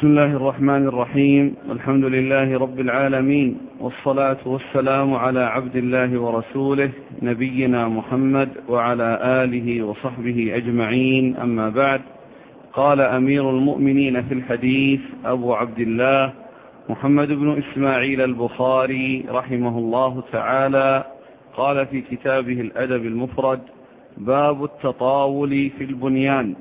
بسم الله الرحمن الرحيم. الحمد لله رب العالمين، والصلاة والسلام على عبد الله ورسوله نبينا محمد وعلى آله وصحبه أجمعين، أما بعد. قال أمير المؤمنين في الحديث أبو عبد الله محمد بن إسماعيل البخاري رحمه الله تعالى، قال في كتابه الأدب المفرد: باب التطاول في البنيان.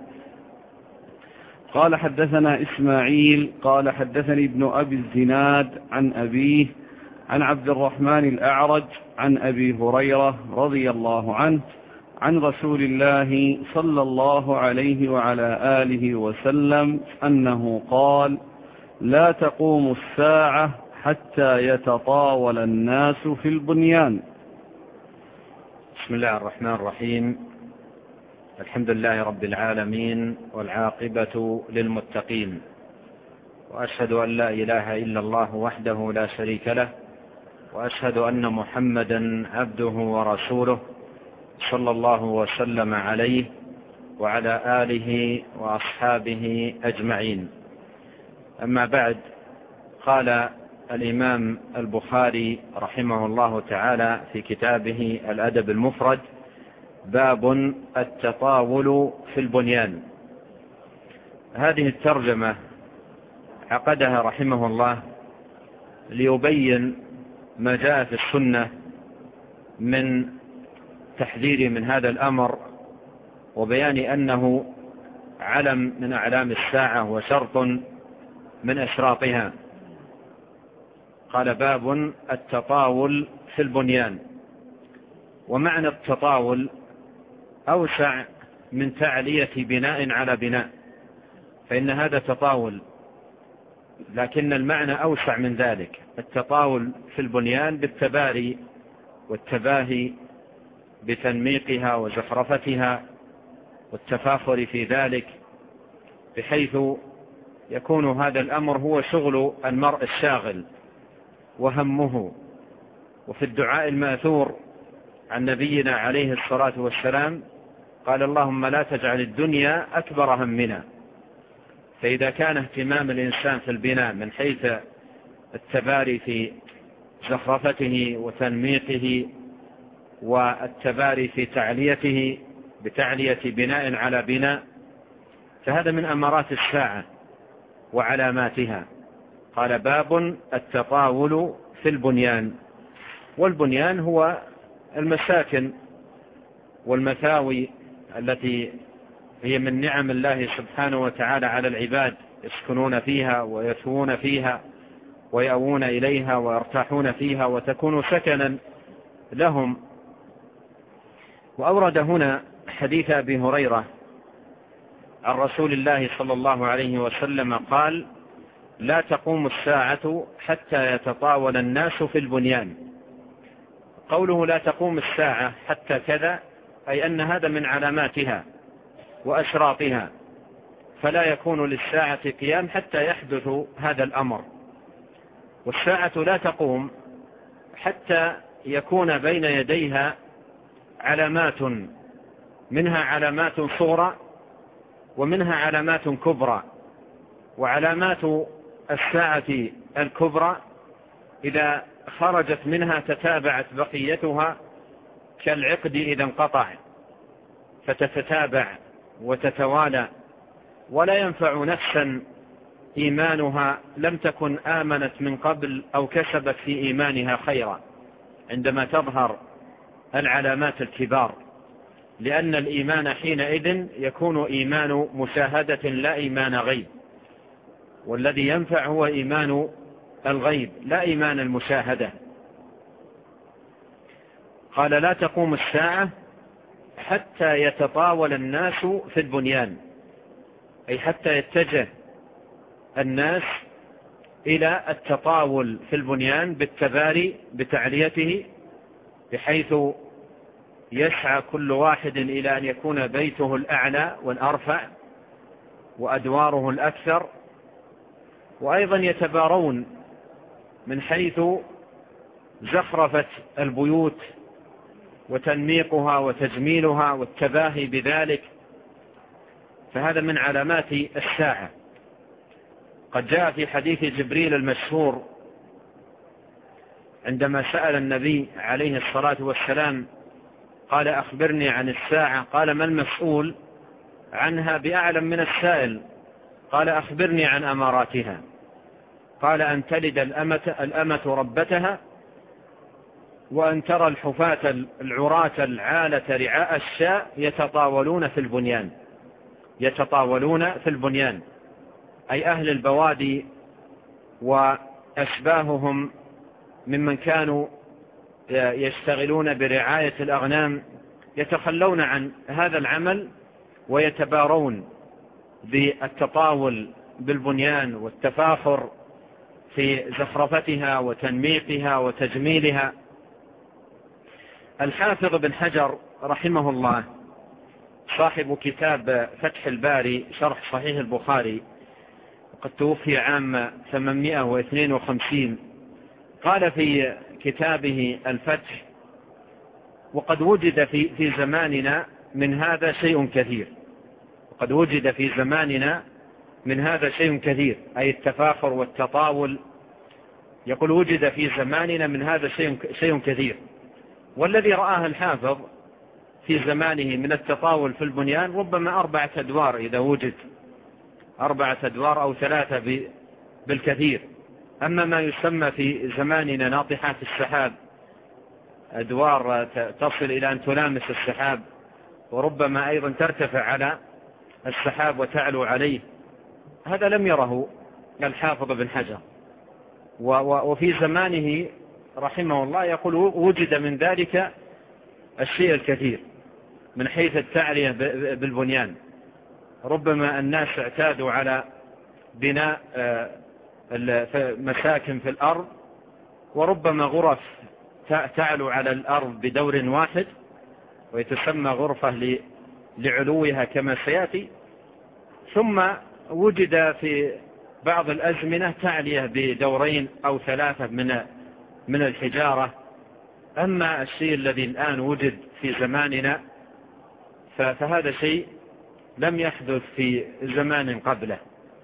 قال: حدثنا إسماعيل قال حدثني ابن أبي الزناد عن أبيه عن عبد الرحمن الأعرج عن أبي هريرة رضي الله عنه عن رسول الله صلى الله عليه وعلى آله وسلم أنه قال: لا تقوم الساعة حتى يتطاول الناس في البنيان. بسم الله الرحمن الرحيم. الحمد لله رب العالمين، والعاقبة للمتقين، وأشهد أن لا إله إلا الله وحده لا شريك له، وأشهد أن محمدا عبده ورسوله صلى الله وسلم عليه وعلى آله وأصحابه أجمعين. أما بعد، قال الإمام البخاري رحمه الله تعالى في كتابه الأدب المفرد: باب التطاول في البنيان. هذه الترجمة عقدها رحمه الله ليبين ما جاء في السنة من تحذير من هذا الأمر، وبيان أنه علم من أعلام الساعة وشرط من أشراطها. قال: باب التطاول في البنيان. ومعنى التطاول أوسع من تعلية بناء على بناء، فإن هذا تطاول، لكن المعنى أوسع من ذلك. التطاول في البنيان بالتباري والتباهي بتنميقها وزخرفتها والتفاخر في ذلك، بحيث يكون هذا الأمر هو شغل المرء الشاغل وهمه. وفي الدعاء الماثور عن نبينا عليه الصلاة والسلام قال: اللهم لا تجعل الدنيا أكبر همنا. فإذا كان اهتمام الإنسان في البناء من حيث التباري في زخرفته وتنميقه، والتباري في تعليته بتعلية بناء على بناء، فهذا من أمارات الساعة وعلاماتها. قال: باب التطاول في البنيان. والبنيان هو المساكن والمثاوي التي هي من نعم الله سبحانه وتعالى على العباد، يسكنون فيها ويثوون فيها ويأوون إليها ويرتاحون فيها وتكون سكنا لهم. وأورد هنا حديث أبي هريرة عن رسول الله صلى الله عليه وسلم قال: لا تقوم الساعة حتى يتطاول الناس في البنيان. قوله لا تقوم الساعة حتى كذا، أي أن هذا من علاماتها وأشراطها، فلا يكون للساعة قيام حتى يحدث هذا الأمر. والساعة لا تقوم حتى يكون بين يديها علامات، منها علامات صغرى ومنها علامات كبرى. وعلامات الساعة الكبرى إذا خرجت منها تتابعت بقيتها كالعقد إذا انقطع، فتتتابع وتتوالى، ولا ينفع نفسا إيمانها لم تكن آمنت من قبل أو كسبت في إيمانها خيرا عندما تظهر العلامات الكبار، لأن الإيمان حينئذ يكون إيمان مشاهدة لا إيمان غيب، والذي ينفع هو إيمان الغيب لا إيمان المشاهدة. قال: لا تقوم الساعة حتى يتطاول الناس في البنيان، أي حتى يتجه الناس إلى التطاول في البنيان بالتباري بتعليته، بحيث يسعى كل واحد إلى أن يكون بيته الأعلى والأرفع وأدواره الأكثر. وأيضا يتبارون من حيث زخرفة البيوت وتنميقها وتجميلها والتباهي بذلك، فهذا من علامات الساعة. قد جاء في حديث جبريل المشهور عندما سأل النبي عليه الصلاة والسلام قال أخبرني عن الساعة، قال ما المسؤول عنها بأعلم من السائل، قال أخبرني عن أماراتها، قال أن تلد الأمة ربتها، وأن ترى الحفاة العراة العالة رعاء الشاء يتطاولون في البنيان، أي أهل البوادي وأشباههم ممن كانوا يشتغلون برعاية الأغنام يتخلون عن هذا العمل ويتبارون بالتطاول بالبنيان والتفاخر في زخرفتها وتنميقها وتجميلها. الحافظ بن حجر رحمه الله صاحب كتاب فتح الباري شرح صحيح البخاري، وقد توفي عام 852، قال في كتابه الفتح: وقد وجد في زماننا من هذا شيء كثير. وقد وجد في زماننا من هذا شيء كثير، أي التفاخر والتطاول. يقول وجد في زماننا من هذا شيء كثير. والذي رآه الحافظ في زمانه من التطاول في البنيان ربما 4 أدوار، إذا وجد 4 أدوار أو 3 بالكثير. أما ما يسمى في زماننا ناطحات السحاب، أدوار تصل إلى أن تلامس السحاب، وربما أيضا ترتفع على السحاب وتعلو عليه، هذا لم يره الحافظ بن حجر. وفي زمانه رحمه الله يقول وجد من ذلك الشيء الكثير من حيث التعلية بالبنيان. ربما الناس اعتادوا على بناء مساكن في الأرض، وربما غرف تعلو على الأرض بدور واحد ويتسمى غرفة لعلوها كما سيأتي. ثم وجد في بعض الأزمنة تعلية بدورين أو 3 من الحجارة. أما الشيء الذي الآن وجد في زماننا فهذا شيء لم يحدث في زمان قبله،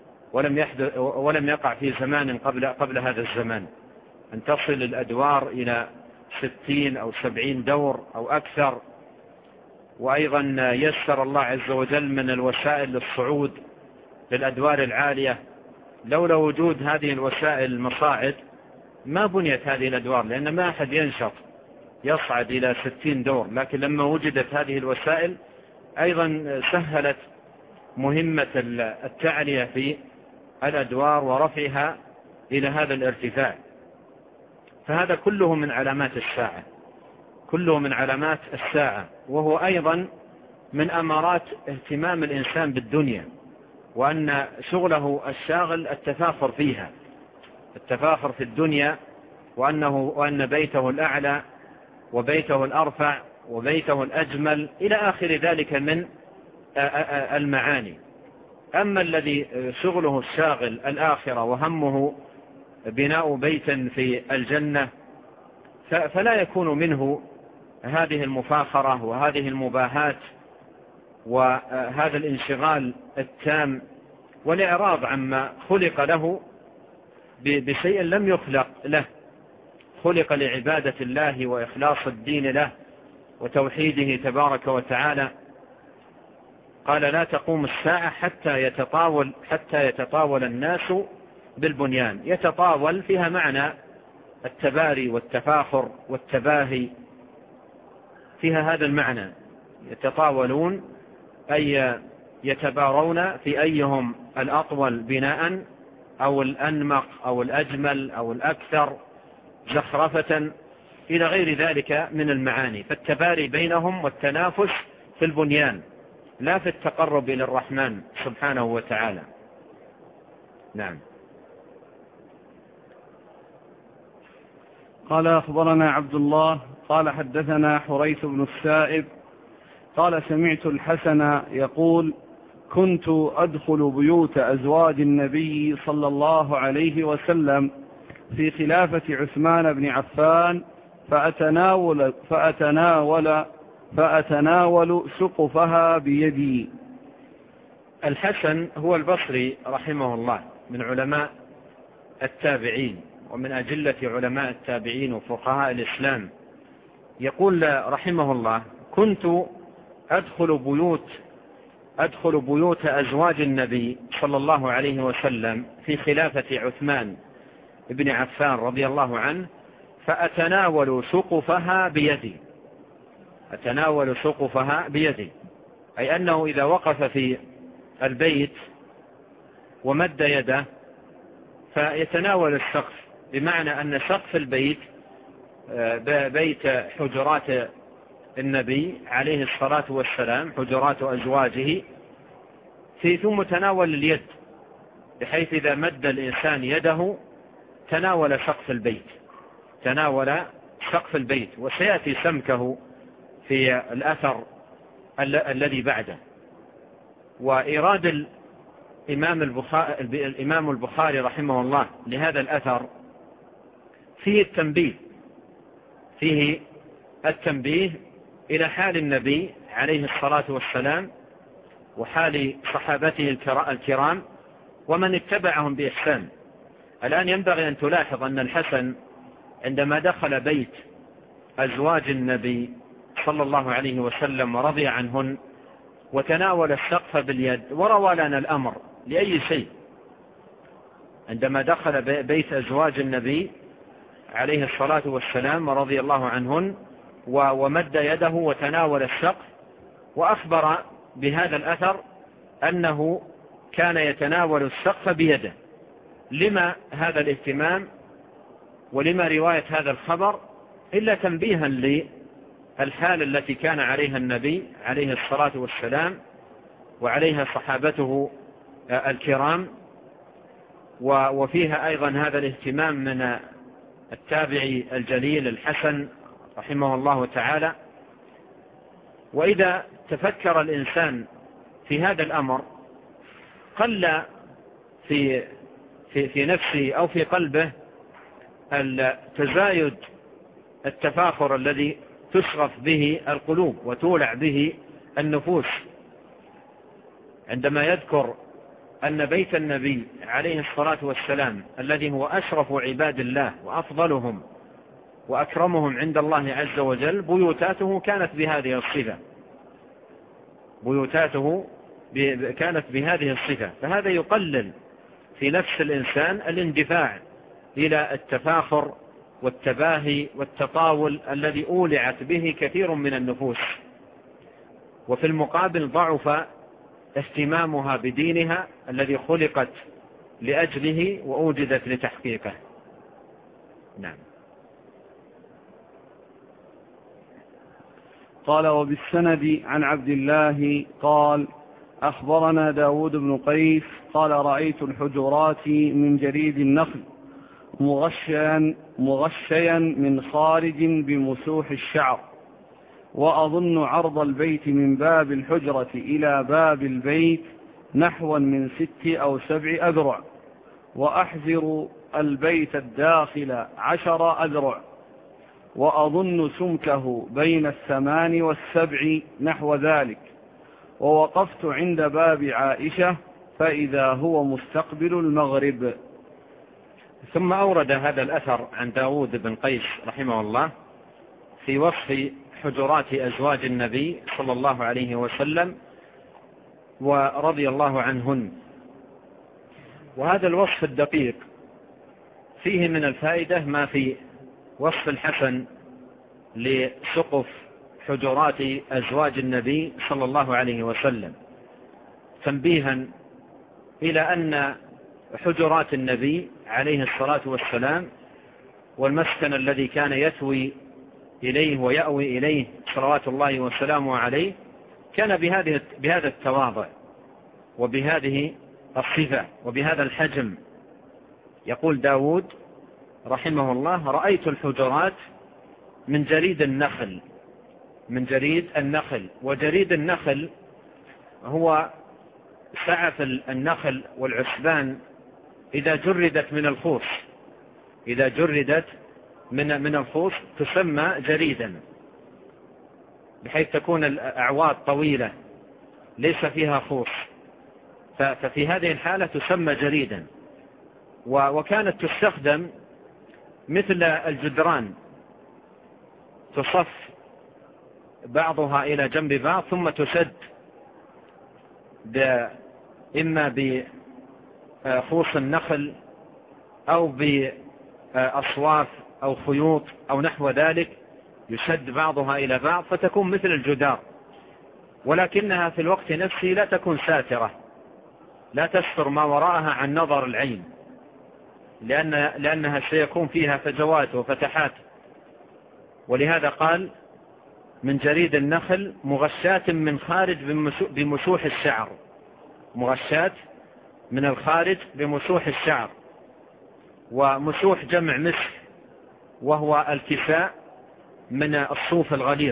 ولم يقع في زمان قبل هذا الزمان، أن تصل الأدوار إلى 60 أو 70 دور أو أكثر. وأيضا يسر الله عز وجل من الوسائل للصعود للأدوار العالية. لولا وجود هذه الوسائل المصاعد ما بنيت هذه الأدوار، لأن ما أحد ينشط يصعد إلى 60 دور. لكن لما وجدت هذه الوسائل أيضا سهلت مهمة التعلية في الأدوار ورفعها إلى هذا الارتفاع. فهذا كله من علامات الساعة، كله من علامات الساعة، وهو أيضا من أمارات اهتمام الإنسان بالدنيا، وأن شغله الشاغل التفاخر فيها، التفاخر في الدنيا، وأن بيته الأعلى وبيته الأرفع وبيته الأجمل إلى آخر ذلك من المعاني. أما الذي شغله الشاغل الآخرة وهمه بناء بيت في الجنة فلا يكون منه هذه المفاخرة وهذه المباهات وهذا الانشغال التام والإعراض عما خلق له بشيء لم يخلق له، خلق لعبادة الله وإخلاص الدين له وتوحيده تبارك وتعالى. قال لا تقوم الساعة حتى يتطاول الناس بالبنيان. يتطاول فيها معنى التباري والتفاخر والتباهي، فيها هذا المعنى، يتطاولون أي يتبارون في أيهم الأطول بناء أو الأنمق أو الأجمل أو الأكثر زخرفة إلى غير ذلك من المعاني. فالتباري بينهم والتنافس في البنيان لا في التقرب إلى الرحمن سبحانه وتعالى. نعم. قال أخبرنا عبد الله قال حدثنا حريث بن السائب قال سمعت الحسن يقول كنت أدخل بيوت أزواج النبي صلى الله عليه وسلم في خلافة عثمان بن عفان فأتناول سقفها بيدي. الحسن هو البصري رحمه الله من علماء التابعين ومن أجلة علماء التابعين وفقهاء الإسلام. يقول رحمه الله: كنت أدخل بيوت أزواج النبي صلى الله عليه وسلم في خلافة عثمان بن عفان رضي الله عنه فأتناول سقفها بيدي، أي أنه إذا وقف في البيت ومد يده فيتناول السقف، بمعنى أن سقف البيت بيت حجرات النبي عليه الصلاة والسلام، حجرات أزواجه، ثم تناول اليد، بحيث إذا مد الإنسان يده تناول سقف البيت، وسيأتي سمكه في الأثر الذي بعده. وإيراد الإمام البخاري رحمه الله لهذا الأثر فيه التنبيه إلى حال النبي عليه الصلاة والسلام وحال صحابته الكرام ومن اتبعهم بإحسان. الآن ينبغي أن تلاحظ أن الحسن عندما دخل بيت أزواج النبي صلى الله عليه وسلم ورضي عنهن وتناول السقف باليد وروى لنا الأمر لأي شيء، عندما دخل بيت أزواج النبي عليه الصلاة والسلام ورضي الله عنهن ومد يده وتناول السقف، وأخبر بهذا الأثر أنه كان يتناول السقف بيده. لما هذا الاهتمام ولما رواية هذا الخبر؟ إلا تنبيها للحال التي كان عليها النبي عليه الصلاة والسلام وعليها صحابته الكرام، وفيها أيضا هذا الاهتمام من التابعي الجليل الحسن رحمه الله تعالى. وإذا تفكر الإنسان في هذا الأمر قل في نفسه أو في قلبه التزايد التفاخر الذي تشغف به القلوب وتولع به النفوس، عندما يذكر أن بيت النبي عليه الصلاة والسلام الذي هو أشرف عباد الله وأفضلهم وأكرمهم عند الله عز وجل بيوتاته كانت بهذه الصفة، فهذا يقلل في نفس الإنسان الاندفاع إلى التفاخر والتباهي والتطاول الذي أولعت به كثير من النفوس، وفي المقابل ضعف اهتمامها بدينها الذي خلقت لأجله وأوجدت لتحقيقه. نعم. قال: وبالسند عن عبد الله قال: أخبرنا داود بن قيس قال: رأيت الحجرات من جريد النخل مغشيا من خارج بمسوح الشعر، وأظن عرض البيت من باب الحجرة إلى باب البيت نحوا من 6 أو 7 أذرع، وأحذر البيت الداخل 10 أذرع، وأظن سمكه بين 8 و7 نحو ذلك. ووقفت عند باب عائشة فإذا هو مستقبل المغرب. ثم أورد هذا الأثر عن داود بن قيس رحمه الله في وصف حجرات أزواج النبي صلى الله عليه وسلم ورضي الله عنهن. وهذا الوصف الدقيق فيه من الفائدة ما في وصف الحسن لسقف حجرات أزواج النبي صلى الله عليه وسلم، تنبيها إلى أن حجرات النبي عليه الصلاة والسلام والمسكن الذي كان يثوي إليه ويأوي إليه صلوات الله وسلامه عليه كان بهذا التواضع وبهذه الصفة وبهذا الحجم. يقول داود رحمه الله: رأيت الحجرات من جريد النخل. وجريد النخل هو سعف النخل والعشبان إذا جردت من الخوص تسمى جريدا، بحيث تكون الأعواد طويلة ليس فيها خوص، ففي هذه الحالة تسمى جريدا. وكانت تستخدم مثل الجدران، تصف بعضها إلى جنب بعض ثم تسد إما بخوص النخل أو بأصواف أو خيوط أو نحو ذلك، يسد بعضها إلى بعض فتكون مثل الجدار، ولكنها في الوقت نفسه لا تكون ساترة، لا تستر ما وراءها عن نظر العين، لأنها سيكون فيها فجوات وفتحات. ولهذا قال من جريد النخل مغشاة من خارج بمسوح الشعر، مغشاة من الخارج بمسوح الشعر. ومسوح جمع مسح، وهو الكساء من الصوف الغليظ.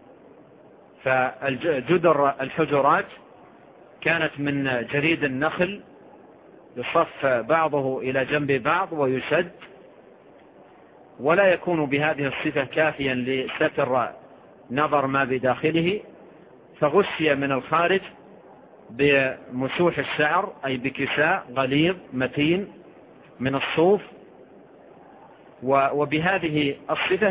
فالجدر الحجرات كانت من جريد النخل، يصف بعضه إلى جنب بعض ويشد، ولا يكون بهذه الصفة كافيا لستر نظر ما بداخله، فغشي من الخارج بمسوح الشعر، أي بكساء غليظ متين من الصوف، وبهذه الصفة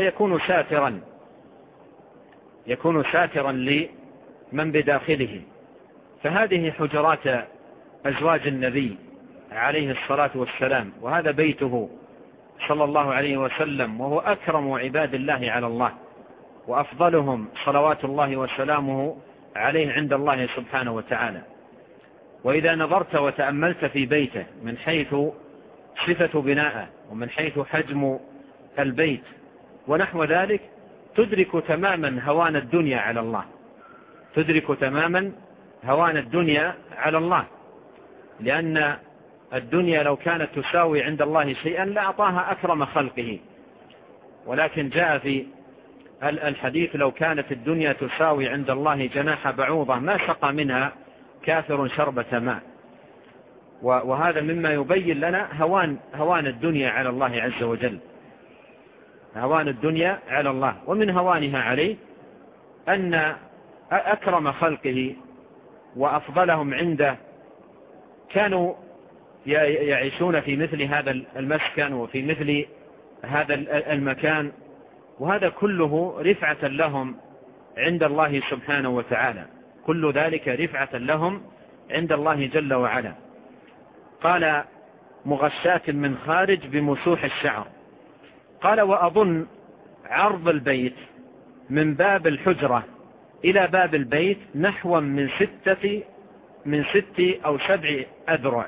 يكون ساترا لمن بداخله. فهذه حجرات أزواج النبي عليه الصلاة والسلام، وهذا بيته صلى الله عليه وسلم، وهو أكرم عباد الله على الله، وأفضلهم صلوات الله وسلامه عليه عند الله سبحانه وتعالى. وإذا نظرت وتأملت في بيته من حيث صفة بناءه ومن حيث حجم البيت ونحو ذلك، تدرك تماما هوان الدنيا على الله، تدرك تماما هوان الدنيا على الله، لأن الدنيا لو كانت تساوي عند الله شيئا لأعطاها أكرم خلقه. ولكن جاء في الحديث لو كانت الدنيا تساوي عند الله جناح بعوضة ما سقى منها كافر شربة ماء. وهذا مما يبين لنا هوان الدنيا على الله عز وجل، هوان الدنيا على الله. ومن هوانها عليه أن أكرم خلقه وأفضلهم عنده كانوا يعيشون في مثل هذا المسكن وفي مثل هذا المكان، وهذا كله رفعة لهم عند الله سبحانه وتعالى، كل ذلك رفعة لهم عند الله جل وعلا. قال مغشاة من خارج بمسوح الشعر. قال وأظن عرض البيت من باب الحجرة إلى باب البيت نحو من 6 أو 7 أذرع.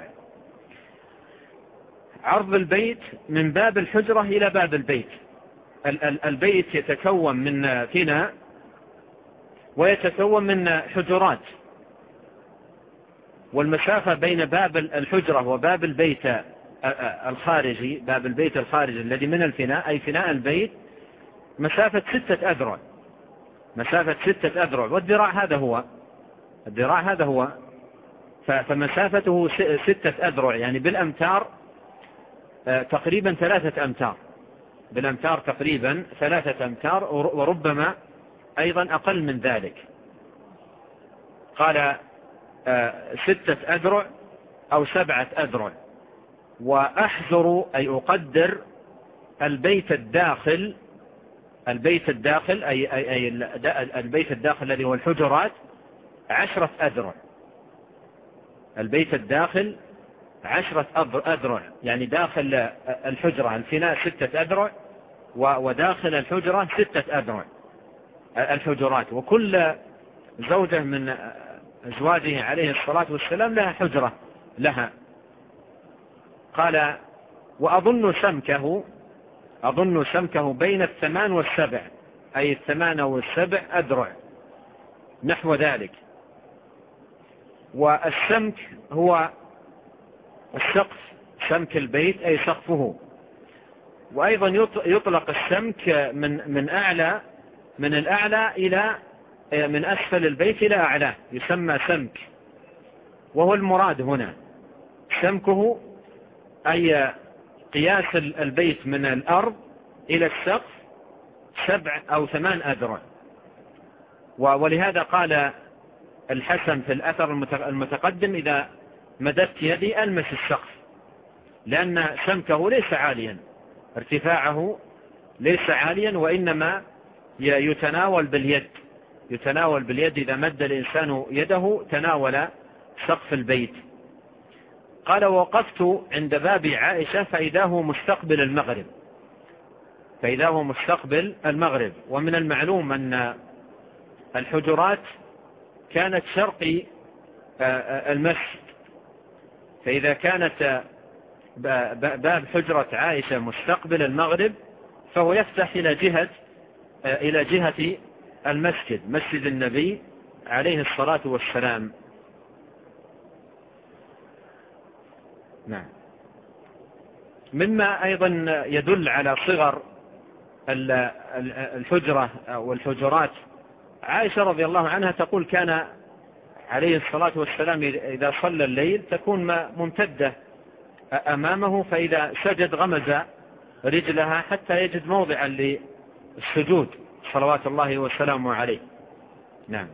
عرض البيت من باب الحجرة إلى باب البيت. البيت يتكون من فناء ويتكون من حجرات، والمسافة بين باب الحجرة وباب البيت الخارجي، باب البيت الخارجي الذي من الفناء أي فناء البيت، مسافة 6 أذرع، مسافة 6 أذرع. والذراع هذا هو فمسافته 6 أذرع، يعني بالأمتار تقريبا 3 أمتار، بالأمتار تقريبا 3 أمتار، وربما أيضا أقل من ذلك. قال 6 أذرع أو 7 أذرع. وأحذر أي أقدر البيت الداخل أي البيت الداخل الذي هو الحجرات 10 أذرع. البيت الداخل 10 أذرع، يعني داخل الحجرة الفناء 6 أذرع، وداخل الحجرة 6 أذرع الحجرات. وكل زوجة من أزواجه عليه الصلاة والسلام لها حجرة لها. قال وأظن سمكه بين 8 و7، أي 8 و7 أذرع نحو ذلك. والسمك هو السقف، سمك البيت أي سقفه. وأيضا يطلق السمك من الأعلى إلى من أسفل البيت إلى أعلاه، يسمى سمك. وهو المراد هنا سمكه أي قياس البيت من الأرض إلى السقف 7 أو 8 أذرع. ولهذا قال الحسن في الأثر المتقدم إذا مددت يدي ألمس السقف، لأن سمكه ليس عاليا، ارتفاعه ليس عاليا، وإنما يتناول باليد إذا مد الإنسان يده تناول سقف البيت. قال: ووقفت عند باب عائشة فإذا هو مستقبل المغرب. ومن المعلوم أن الحجرات كانت شرقي المسجد، فإذا كانت باب حجرة عائشة مستقبل المغرب فهو يفتح إلى جهة المسجد، مسجد النبي عليه الصلاة والسلام. نعم. مما أيضا يدل على صغر الحجرة والحجرات، عائشة رضي الله عنها تقول: كان عليه الصلاة والسلام إذا صلى الليل تكون ممتدة أمامه، فإذا سجد غمز رجلها حتى يجد موضعا للسجود صلوات الله وسلامه عليه. نعم.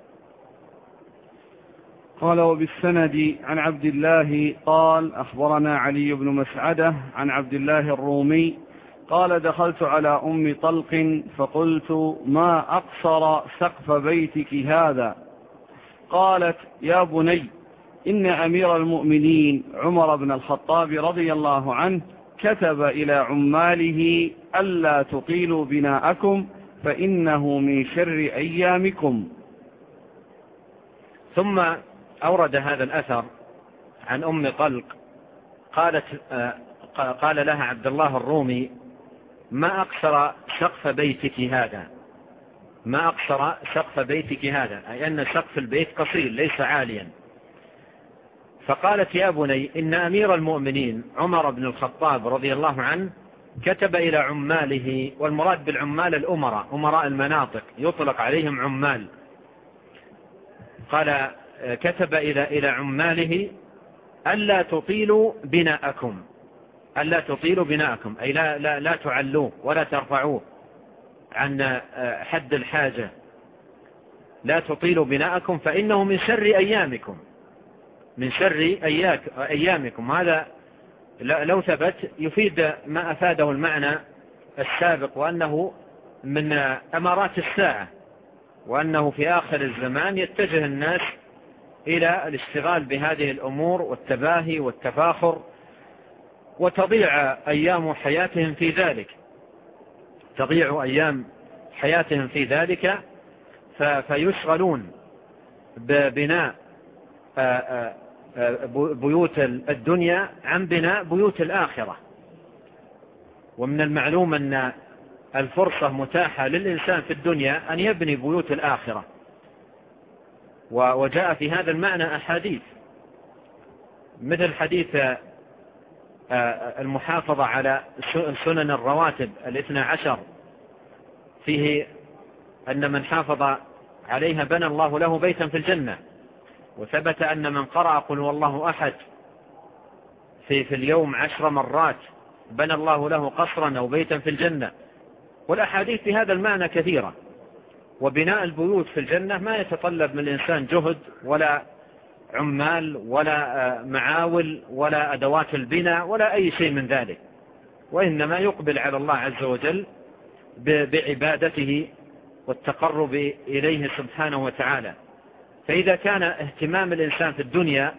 قال: وبالسند عن عبد الله قال: أخبرنا علي بن مسعدة عن عبد الله الرومي قال: دخلت على أم طلق فقلت: ما أقصر سقف بيتك هذا؟ قالت: يا بني، إن أمير المؤمنين عمر بن الخطاب رضي الله عنه كتب إلى عماله ألا تطيلوا بناءكم فإنه من شر أيامكم. ثم أورد هذا الأثر عن أم طلق قال لها عبد الله الرومي: ما أقصر سقف بيتك هذا؟ ما أقصر سقف بيتك هذا، أي أن سقف البيت قصير ليس عاليا. فقالت: يا بني، إن أمير المؤمنين عمر بن الخطاب رضي الله عنه كتب إلى عماله، والمراد بالعمال الأمراء، أمراء المناطق يطلق عليهم عمال. قال: كتب إلى عماله ألا تطيلوا بناءكم، أي لا تعلوه ولا ترفعوه عن حد الحاجة. لا تطيلوا بناءكم فإنه من شر أيامكم، من شر أيامكم. هذا لو ثبت يفيد ما أفاده المعنى السابق، وأنه من أمارات الساعة، وأنه في آخر الزمان يتجه الناس إلى الاشتغال بهذه الأمور والتباهي والتفاخر، وتضيع أيام حياتهم في ذلك، فيشغلون ببناء بيوت الدنيا عن بناء بيوت الآخرة. ومن المعلوم أن الفرصة متاحة للإنسان في الدنيا أن يبني بيوت الآخرة، وجاء في هذا المعنى أحاديث، مثل حديث المحافظة على سنن الرواتب 12، فيه أن من حافظ عليها بنى الله له بيتا في الجنة. وثبت أن من قرأ قل هو الله أحد في اليوم 10 مرات بنى الله له قصرا أو بيتا في الجنة. والأحاديث في هذا المعنى كثيرة. وبناء البيوت في الجنة ما يتطلب من الإنسان جهد ولا عمال ولا معاول ولا أدوات البناء ولا أي شيء من ذلك، وإنما يقبل على الله عز وجل بعبادته والتقرب إليه سبحانه وتعالى. فإذا كان اهتمام الإنسان في الدنيا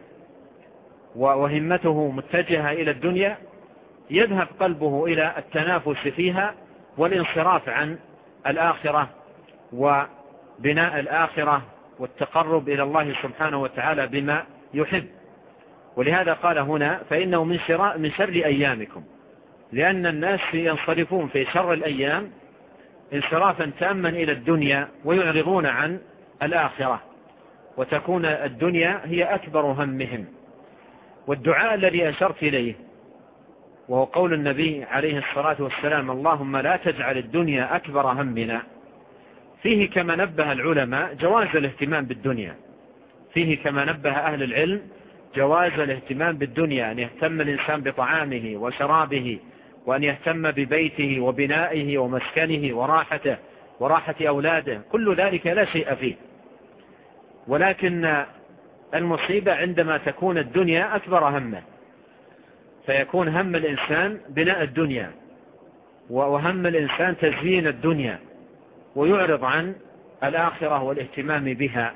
وهمته متجهة إلى الدنيا، يذهب قلبه إلى التنافس فيها والانصراف عن الآخرة وبناء الآخرة والتقرب إلى الله سبحانه وتعالى بما يحب. ولهذا قال هنا: فإنه من شر أيامكم، لأن الناس ينصرفون في شر الأيام انصرافا تاما إلى الدنيا ويعرضون عن الآخرة، وتكون الدنيا هي أكبر همهم. والدعاء الذي أشرت إليه وهو قول النبي عليه الصلاة والسلام: اللهم لا تجعل الدنيا أكبر همنا، فيه كما نبه العلماء جواز الاهتمام بالدنيا، فيه كما نبه أهل العلم جواز الاهتمام بالدنيا، أن يهتم الإنسان بطعامه وشرابه، وأن يهتم ببيته وبنائه ومسكنه وراحته وراحة أولاده، كل ذلك لا شيء فيه. ولكن المصيبة عندما تكون الدنيا أكبر همه، فيكون هم الإنسان بناء الدنيا، وهم الإنسان تزيين الدنيا، ويعرض عن الآخرة والاهتمام بها.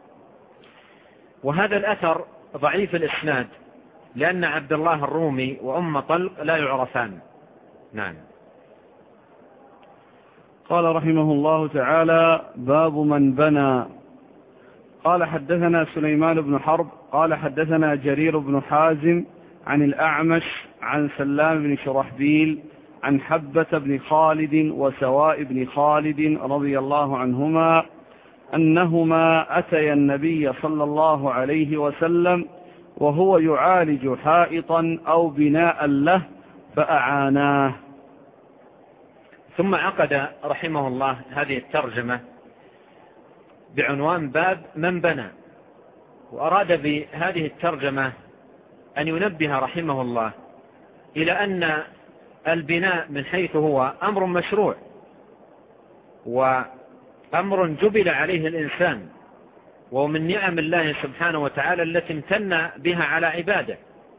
وهذا الأثر ضعيف الإسناد، لأن عبد الله الرومي وأم طلق لا يعرفان. نعم. قال رحمه الله تعالى: باب من بنى. قال حدثنا سليمان بن حرب قال حدثنا جرير بن حازم عن الأعمش عن سلام بن شرحبيل عن حبة بن خالد وسواء بن خالد رضي الله عنهما أنهما أتيا النبي صلى الله عليه وسلم وهو يعالج حائطا أو بناء له فأعاناه. ثم عقد رحمه الله هذه الترجمة بعنوان باب من بنى، وأراد بهذه الترجمة أن ينبه رحمه الله إلى أن البناء من حيث هو أمر مشروع وأمر جبل عليه الإنسان، ومن نعم الله سبحانه وتعالى التي امتن بها على عباده،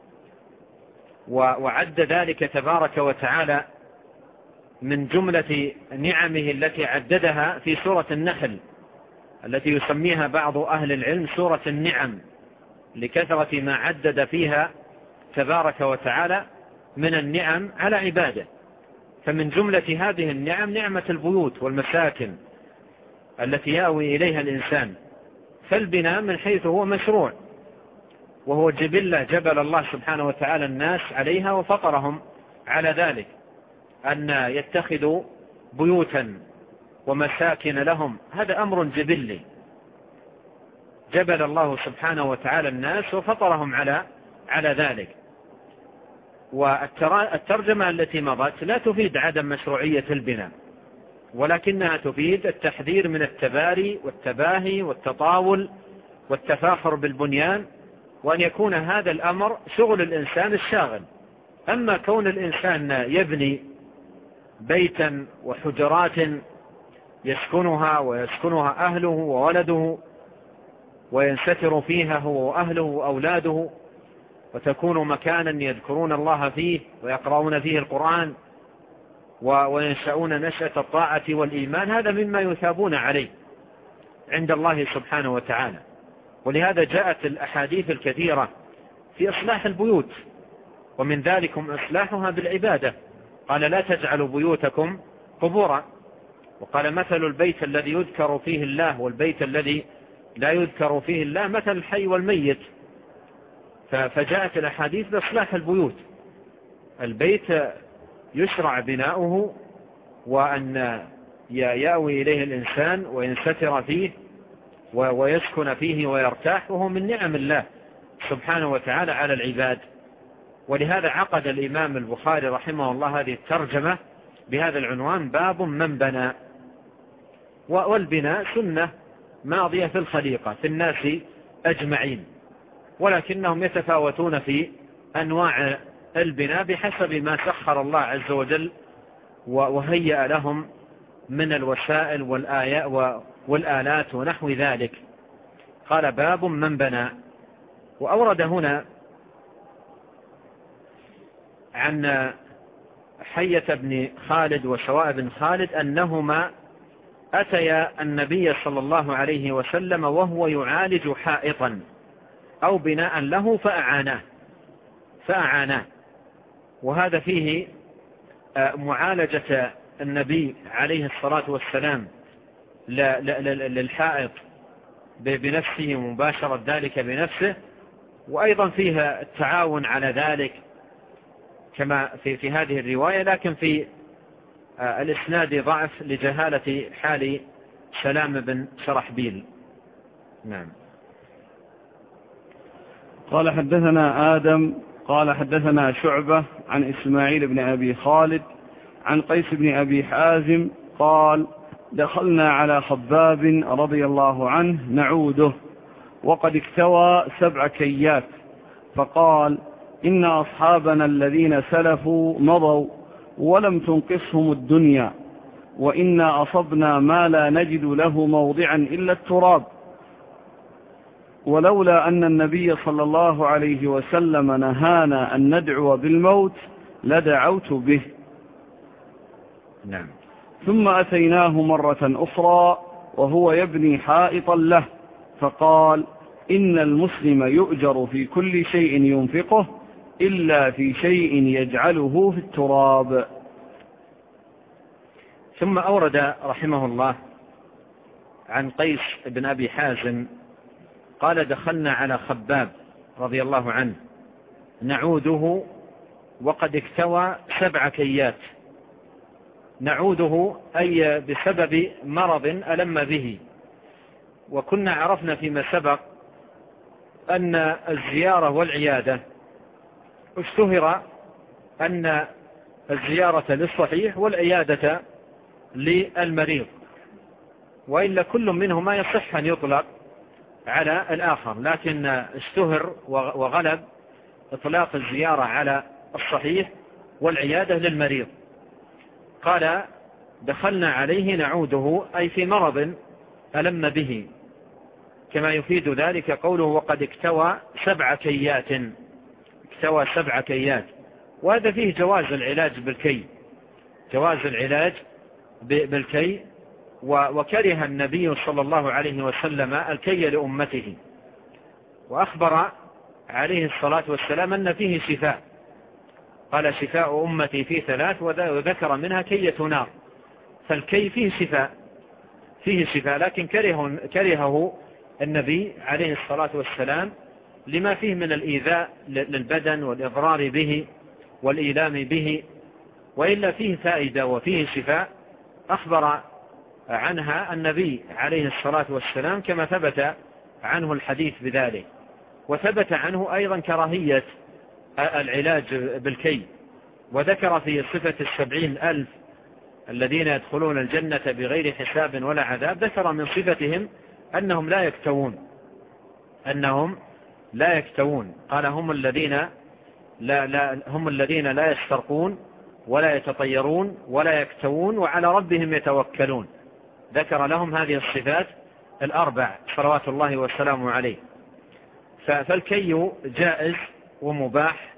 وعد ذلك تبارك وتعالى من جملة نعمه التي عددها في سورة النحل التي يسميها بعض أهل العلم سورة النعم، لكثرة ما عدد فيها تبارك وتعالى من النعم على عباده. فمن جملة هذه النعم نعمة البيوت والمساكن التي يأوي إليها الإنسان. فالبناء من حيث هو مشروع، وهو جبلة جبل الله سبحانه وتعالى الناس عليها وفطرهم على ذلك، أن يتخذوا بيوتا ومساكن لهم. هذا أمر جبلي جبل الله سبحانه وتعالى الناس وفطرهم على ذلك. والترجمة التي مضت لا تفيد عدم مشروعية البناء، ولكنها تفيد التحذير من التباري والتباهي والتطاول والتفاخر بالبنيان، وأن يكون هذا الأمر شغل الإنسان الشاغل. أما كون الإنسان يبني بيتا وحجرات يسكنها ويسكنها أهله وولده وينستر فيها هو وأهله وأولاده، وتكون مكانا يذكرون الله فيه ويقرؤون فيه القرآن وينشأون نشأة الطاعة والإيمان، هذا مما يثابون عليه عند الله سبحانه وتعالى. ولهذا جاءت الأحاديث الكثيرة في إصلاح البيوت، ومن ذلكم إصلاحها بالعبادة. قال: لا تجعلوا بيوتكم قبورا. وقال: مثل البيت الذي يذكر فيه الله والبيت الذي لا يذكر فيه الله مثل الحي والميت. فجاءت الأحاديث بإصلاح البيوت. البيت يشرع بناؤه وأن يأوي إليه الإنسان وينستر فيه ويسكن فيه ويرتاح، وهو من نعم الله سبحانه وتعالى على العباد. ولهذا عقد الإمام البخاري رحمه الله هذه الترجمة بهذا العنوان: باب من بنى. والبناء سنة ماضية في الخليقة في الناس أجمعين، ولكنهم يتفاوتون في أنواع البناء بحسب ما سخر الله عز وجل وهيأ لهم من الوسائل والآلات ونحو ذلك. قال: باب من بنى. وأورد هنا عن حية بن خالد وسواء بن خالد أنهما أتيا النبي صلى الله عليه وسلم وهو يعالج حائطا أو بناء له فأعاناه. وهذا فيه معالجة النبي عليه الصلاة والسلام للحائط بنفسه ومباشرة ذلك بنفسه، وأيضا فيها التعاون على ذلك كما في هذه الرواية. لكن في الإسناد ضعف لجهالة حال سلام بن شرحبيل. نعم. قال: حدثنا آدم قال حدثنا شعبة عن إسماعيل بن أبي خالد عن قيس بن أبي حازم قال: دخلنا على خباب رضي الله عنه نعوده وقد اكتوى 7 كيات، فقال: إن أصحابنا الذين سلفوا مضوا ولم تنقصهم الدنيا، وإنا أصبنا ما لا نجد له موضعا إلا التراب. ولولا أن النبي صلى الله عليه وسلم نهانا أن ندعو بالموت لدعوت به. نعم. ثم أتيناه مرة أخرى وهو يبني حائطا له، فقال: إن المسلم يؤجر في كل شيء ينفقه إلا في شيء يجعله في التراب. ثم أورد رحمه الله عن قيس بن أبي حازم قال: دخلنا على خباب رضي الله عنه نعوده وقد اكتوى 7 كيات. نعوده أي بسبب مرض ألم به، وكنا عرفنا فيما سبق أن الزيارة والعيادة اشتهر أن الزيارة للصحيح والعيادة للمريض، وإلا كل منهما يصح أن يطلق على الآخر، لكن اشتهر وغلب إطلاق الزيارة على الصحيح والعيادة للمريض. قال: دخلنا عليه نعوده أي في مرض ألم به، كما يفيد ذلك قوله: وقد اكتوى 7 كيات. اكتوى 7 كيات، وهذا فيه جواز العلاج بالكي، جواز العلاج بالكي. وكره النبي صلى الله عليه وسلم الكي لأمته، وأخبر عليه الصلاة والسلام أن فيه شفاء، قال: شفاء أمتي في 3، وذكر منها كية نار. فالكي فيه شفاء، لكن كرهه النبي عليه الصلاة والسلام لما فيه من الإيذاء للبدن والإضرار به والإيلام به، وإلا فيه فائدة وفيه شفاء أخبر عنها النبي عليه الصلاة والسلام، كما ثبت عنه الحديث بذلك. وثبت عنه أيضا كراهية العلاج بالكي، وذكر في صفة 70,000 الذين يدخلون الجنة بغير حساب ولا عذاب، ذكر من صفتهم أنهم لا يكتوون. قال: هم الذين لا يسترقون ولا يتطيرون ولا يكتوون وعلى ربهم يتوكلون. ذكر لهم هذه الصفات 4 صلوات الله والسلام عليه. فالكي جائز ومباح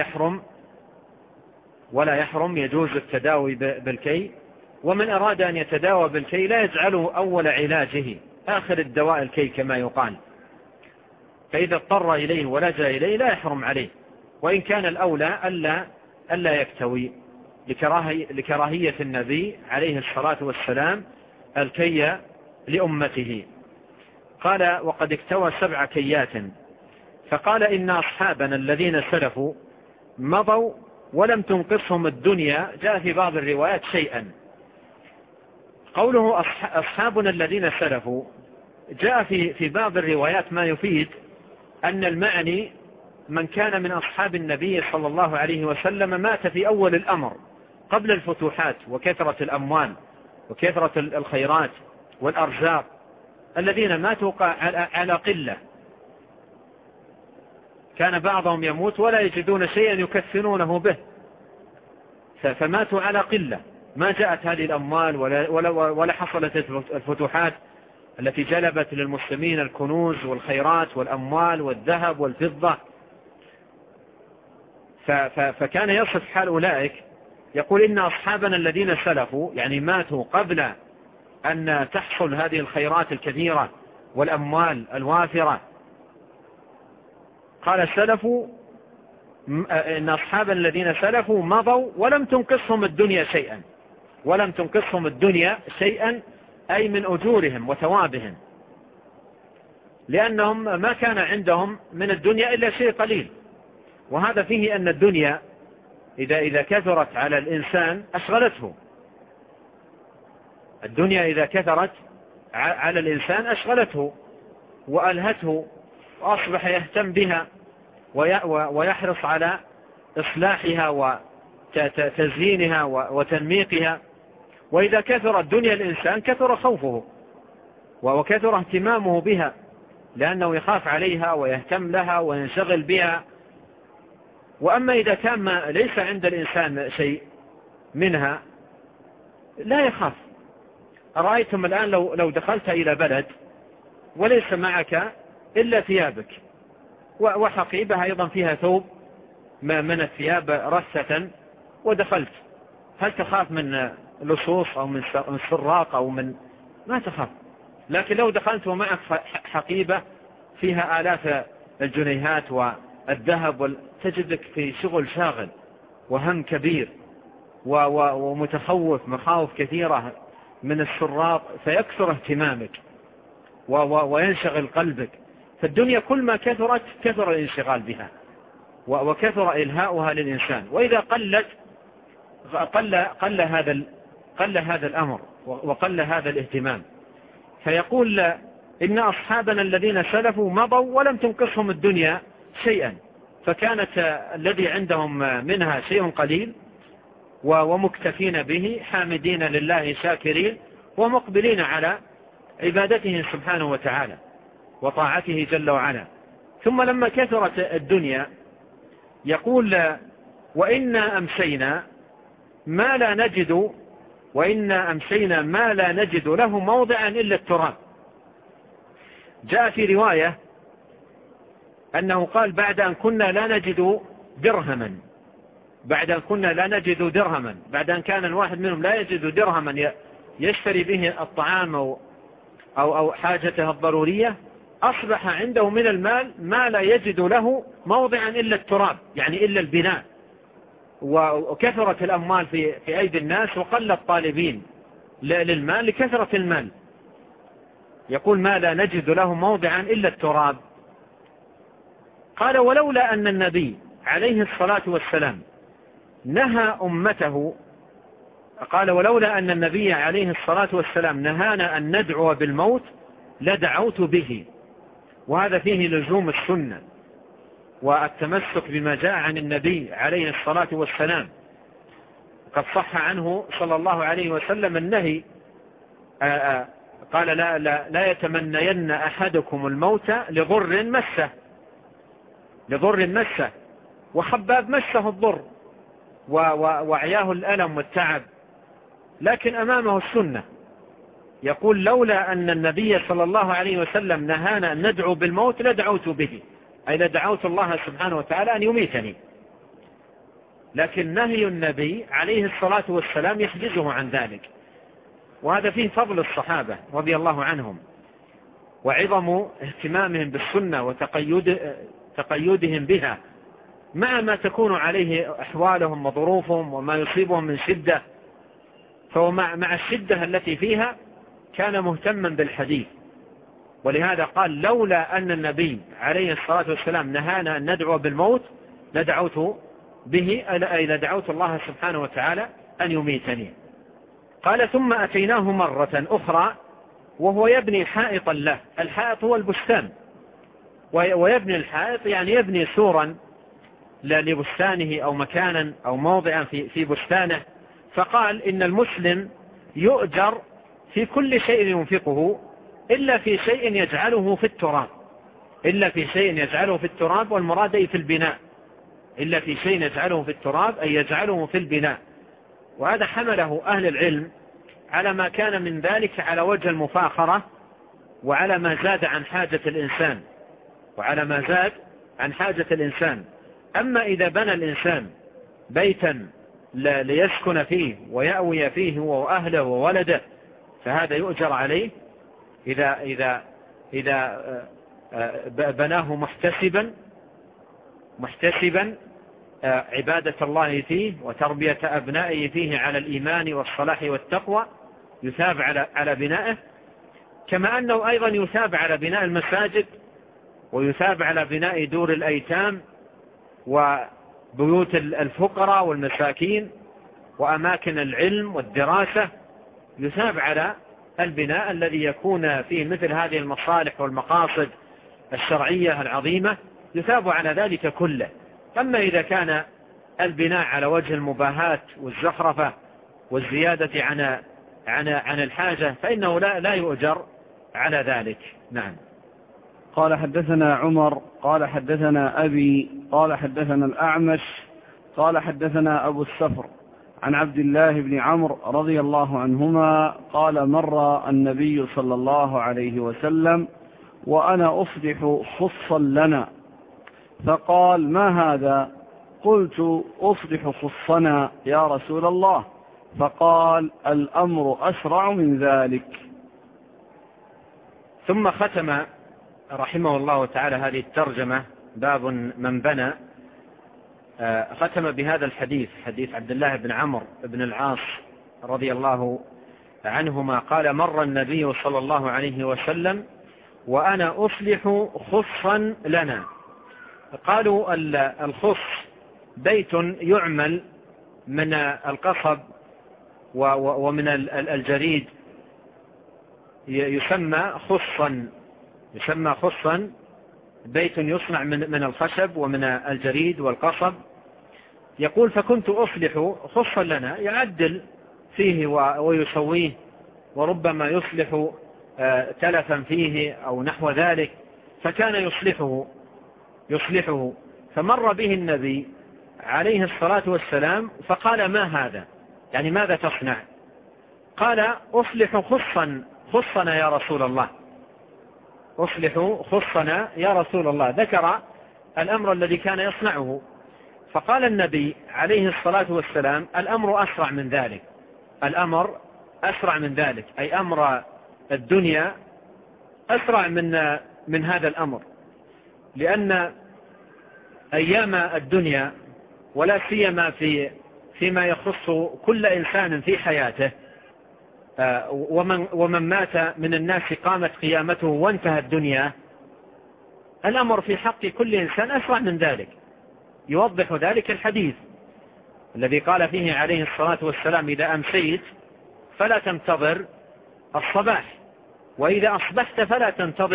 ولا يحرم، يجوز التداوي بالكي. ومن أراد أن يتداوى بالكي لا يجعله أول علاجه، آخر الدواء الكي كما يقال، فإذا اضطر إليه ولجأ إليه لا يحرم عليه، وإن كان الأولى ألا يكتوي لكراهية النبي عليه الصلاة والسلام الكي لأمته. قال: وقد اكتوى 7 كيات. فقال: إن أصحابنا الذين سلفوا مضوا ولم تنقصهم الدنيا. جاء في بعض الروايات شيئا. قوله أصحابنا الذين سلفوا جاء في بعض الروايات ما يفيد أن المعني من كان من أصحاب النبي صلى الله عليه وسلم مات في أول الأمر قبل الفتوحات وكثرة الأموال وكثرة الخيرات والأرزاق، الذين ماتوا على قلة، كان بعضهم يموت ولا يجدون شيئا يكفنونه به، فماتوا على قلة، ما جاءت هذه الأموال ولا حصلت الفتوحات التي جلبت للمسلمين الكنوز والخيرات والأموال والذهب والفضة. فكان يصف حال أولئك، يقول: إن أصحابنا الذين سلفوا، يعني ماتوا قبل أن تحصل هذه الخيرات الكثيرة والأموال الوافرة. قال: سلفوا، إن أصحابنا الذين سلفوا مضوا ولم تنقصهم الدنيا شيئا. ولم تنقصهم الدنيا شيئا أي من أجورهم وثوابهم، لأنهم ما كان عندهم من الدنيا إلا شيء قليل. وهذا فيه أن الدنيا إذا كثرت على الإنسان أشغلته. الدنيا إذا كثرت على الإنسان أشغلته وألهته، وأصبح يهتم بها ويحرص على إصلاحها وتزيينها وتنميقها. وإذا كثر الدنيا الإنسان كثر خوفه وكثر اهتمامه بها، لأنه يخاف عليها ويهتم لها وينشغل بها. وأما إذا كان ليس عند الإنسان شيء منها لا يخاف. أرأيتم الآن لو دخلت إلى بلد وليس معك إلا ثيابك، وحقيبة أيضا فيها ثوب من الثياب رثة ودخلت، هل تخاف من لصوص أو من سراق أو من؟ ما تخاف. لكن لو دخلت ومعك حقيبة فيها آلاف الجنيهات والذهب تجدك في شغل شاغل وهم كبير ومتخوف مخاوف كثيرة من السراق، فيكثر اهتمامك وينشغل قلبك. فالدنيا كل ما كثرت كثر الانشغال بها وكثر إلهاؤها للإنسان، وإذا قلت قل هذا الأمر وقل هذا الاهتمام. فيقول إن أصحابنا الذين سلفوا مضوا ولم تنقصهم الدنيا شيئا، فكانت الذي عندهم منها شيء قليل ومكتفين به، حامدين لله شاكرين ومقبلين على عبادته سبحانه وتعالى وطاعته جل وعلا. ثم لما كثرت الدنيا يقول وإنا أمسينا ما لا نجد له موضعا إلا التراب. جاء في رواية أنه قال بعد أن كنا لا نجد درهما، بعد أن كان الواحد منهم لا يجد درهما يشتري به الطعام أو حاجته الضرورية، أصبح عنده من المال ما لا يجد له موضعا إلا التراب، يعني إلا البناء. وكثرت الأموال في أيدي الناس وقل الطالبين للمال لكثرة المال. يقول ما لا نجد له موضعا إلا التراب. قال ولولا أن النبي عليه الصلاة والسلام نهى أمته، قال ولولا أن النبي عليه الصلاة والسلام نهانا أن ندعو بالموت لدعوت به. وهذا فيه لزوم السنة والتمسك بما جاء عن النبي عليه الصلاة والسلام. قد صح عنه صلى الله عليه وسلم النهي، قال لا يتمنين أحدكم الموت لضر مسه، وخباب مسه الضر وعياه الألم والتعب، لكن أمامه السنة. يقول لولا أن النبي صلى الله عليه وسلم نهانا أن ندعو بالموت لدعوت به، أي لدعوت الله سبحانه وتعالى أن يميتني. لكن نهي النبي عليه الصلاة والسلام يحجزه عن ذلك. وهذا فيه فضل الصحابة رضي الله عنهم وعظم اهتمامهم بالسنة وتقيدهم بها، مع ما تكون عليه أحوالهم وظروفهم وما يصيبهم من شدة. فهو مع الشدة التي فيها كان مهتما بالحديث. ولهذا قال لولا أن النبي عليه الصلاة والسلام نهانا أن ندعو بالموت لدعوت به، أي لدعوت الله سبحانه وتعالى أن يميتني. قال ثم أتيناه مرة أخرى وهو يبني حائطا له. الحائط هو البستان، ويبني الحائط يعني يبني سورا لبستانه أو مكانا أو موضعا في بستانه. فقال إن المسلم يؤجر في كل شيء ينفقه إلا في شيء يجعله في التراب، والمراد أي في البناء، إلا في شيء يجعله في التراب أي يجعله في البناء. وهذا حمله أهل العلم على ما كان من ذلك على وجه المفاخرة وعلى ما زاد عن حاجة الإنسان. أما إذا بنى الإنسان بيتا ليسكن فيه ويأوي فيه هو وأهله وولده فهذا يؤجر عليه إذا بناه محتسبا عبادة الله فيه وتربية أبنائه فيه على الإيمان والصلاح والتقوى، يثاب على بنائه، كما أنه أيضا يثاب على بناء المساجد ويثاب على بناء دور الأيتام وبيوت الفقراء والمساكين وأماكن العلم والدراسة. يثاب على البناء الذي يكون فيه مثل هذه المصالح والمقاصد الشرعية العظيمة، يثاب على ذلك كله. أما إذا كان البناء على وجه المباهاة والزخرفة والزيادة عن الحاجة فإنه لا يؤجر على ذلك. نعم. قال حدثنا عمر قال حدثنا أبي قال حدثنا الأعمش قال حدثنا أبو السفر عن عبد الله بن عمرو رضي الله عنهما قال مر النبي صلى الله عليه وسلم وأنا أصبح خصا لنا. فقال: ما هذا؟ قلت: أصبح خصنا يا رسول الله. فقال: الأمر أسرع من ذلك. ثم ختم رحمه الله تعالى هذه الترجمة، باب من بنى، ختم بهذا الحديث، حديث عبد الله بن عمرو بن العاص رضي الله عنهما قال: مر النبي صلى الله عليه وسلم وأنا أصلح خصا لنا. قالوا الخص بيت يعمل من القصب ومن الجريد، يسمى خصا، بيت يصنع من الخشب ومن الجريد والقصب. يقول: فكنت أصلح خصا لنا، يعدل فيه ويسويه، وربما يصلح تلفا فيه أو نحو ذلك، فكان يصلحه. فمر به النبي عليه الصلاة والسلام فقال: ما هذا؟ يعني ماذا تصنع؟ قال: أصلح خصنا يا رسول الله، أصلح خصنا يا رسول الله. ذكر الأمر الذي كان يصنعه. فقال النبي عليه الصلاة والسلام: الأمر أسرع من ذلك. الأمر أسرع من ذلك، أي أمر الدنيا أسرع من هذا الأمر، لأن أيام الدنيا ولا سيما فيما يخص كل إنسان في حياته، ومن مات من الناس قامت قيامته وانتهى الدنيا، الأمر في حق كل إنسان أسرع من ذلك. يوضح ذلك الحديث الذي قال فيه عليه الصلاة والسلام: إذا أمسيت فلا تنتظر الصباح، وإذا أصبحت فلا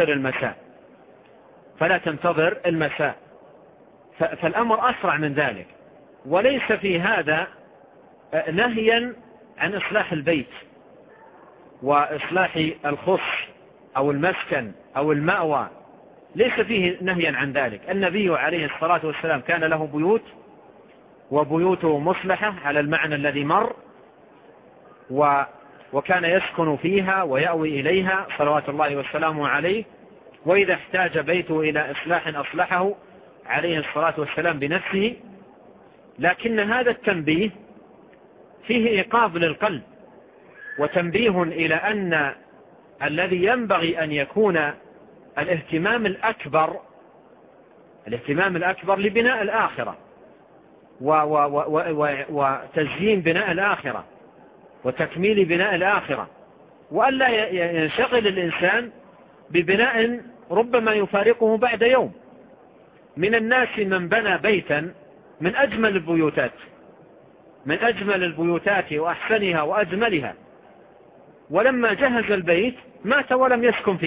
تنتظر المساء. فالأمر أسرع من ذلك. وليس في هذا نهيا عن إصلاح البيت وإصلاح الخص أو المسكن أو المأوى، ليس فيه نهيا عن ذلك. النبي عليه الصلاة والسلام كان له بيوت، وبيوته مصلحة على المعنى الذي مر، وكان يسكن فيها ويأوي إليها صلوات الله والسلام عليه، وإذا احتاج بيته إلى إصلاح أصلحه عليه الصلاة والسلام بنفسه. لكن هذا التنبيه فيه إيقاظ للقلب، وتنبيه إلى أن الذي ينبغي أن يكون الاهتمام الأكبر لبناء الآخرة وتزيين بناء الآخرة وتكميل بناء الآخرة، وألا ينشغل الإنسان ببناء ربما يفارقه بعد يوم. من الناس من بنى بيتا من أجمل البيوتات وأحسنها وأجملها، ولما جهز البيت مات ولم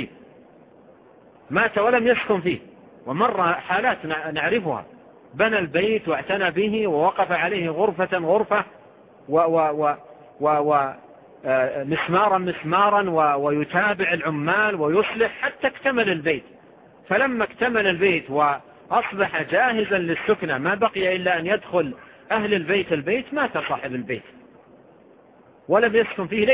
يسكن فيه. ومر حالات نعرفها، بنى البيت واعتنى به ووقف عليه غرفة مسمارا ويتابع العمال ويصلح حتى اكتمل البيت. فلما اكتمل البيت وأصبح جاهزا للسكنة، ما بقي إلا أن يدخل أهل البيت، مات صاحب البيت ولم يسكن فيه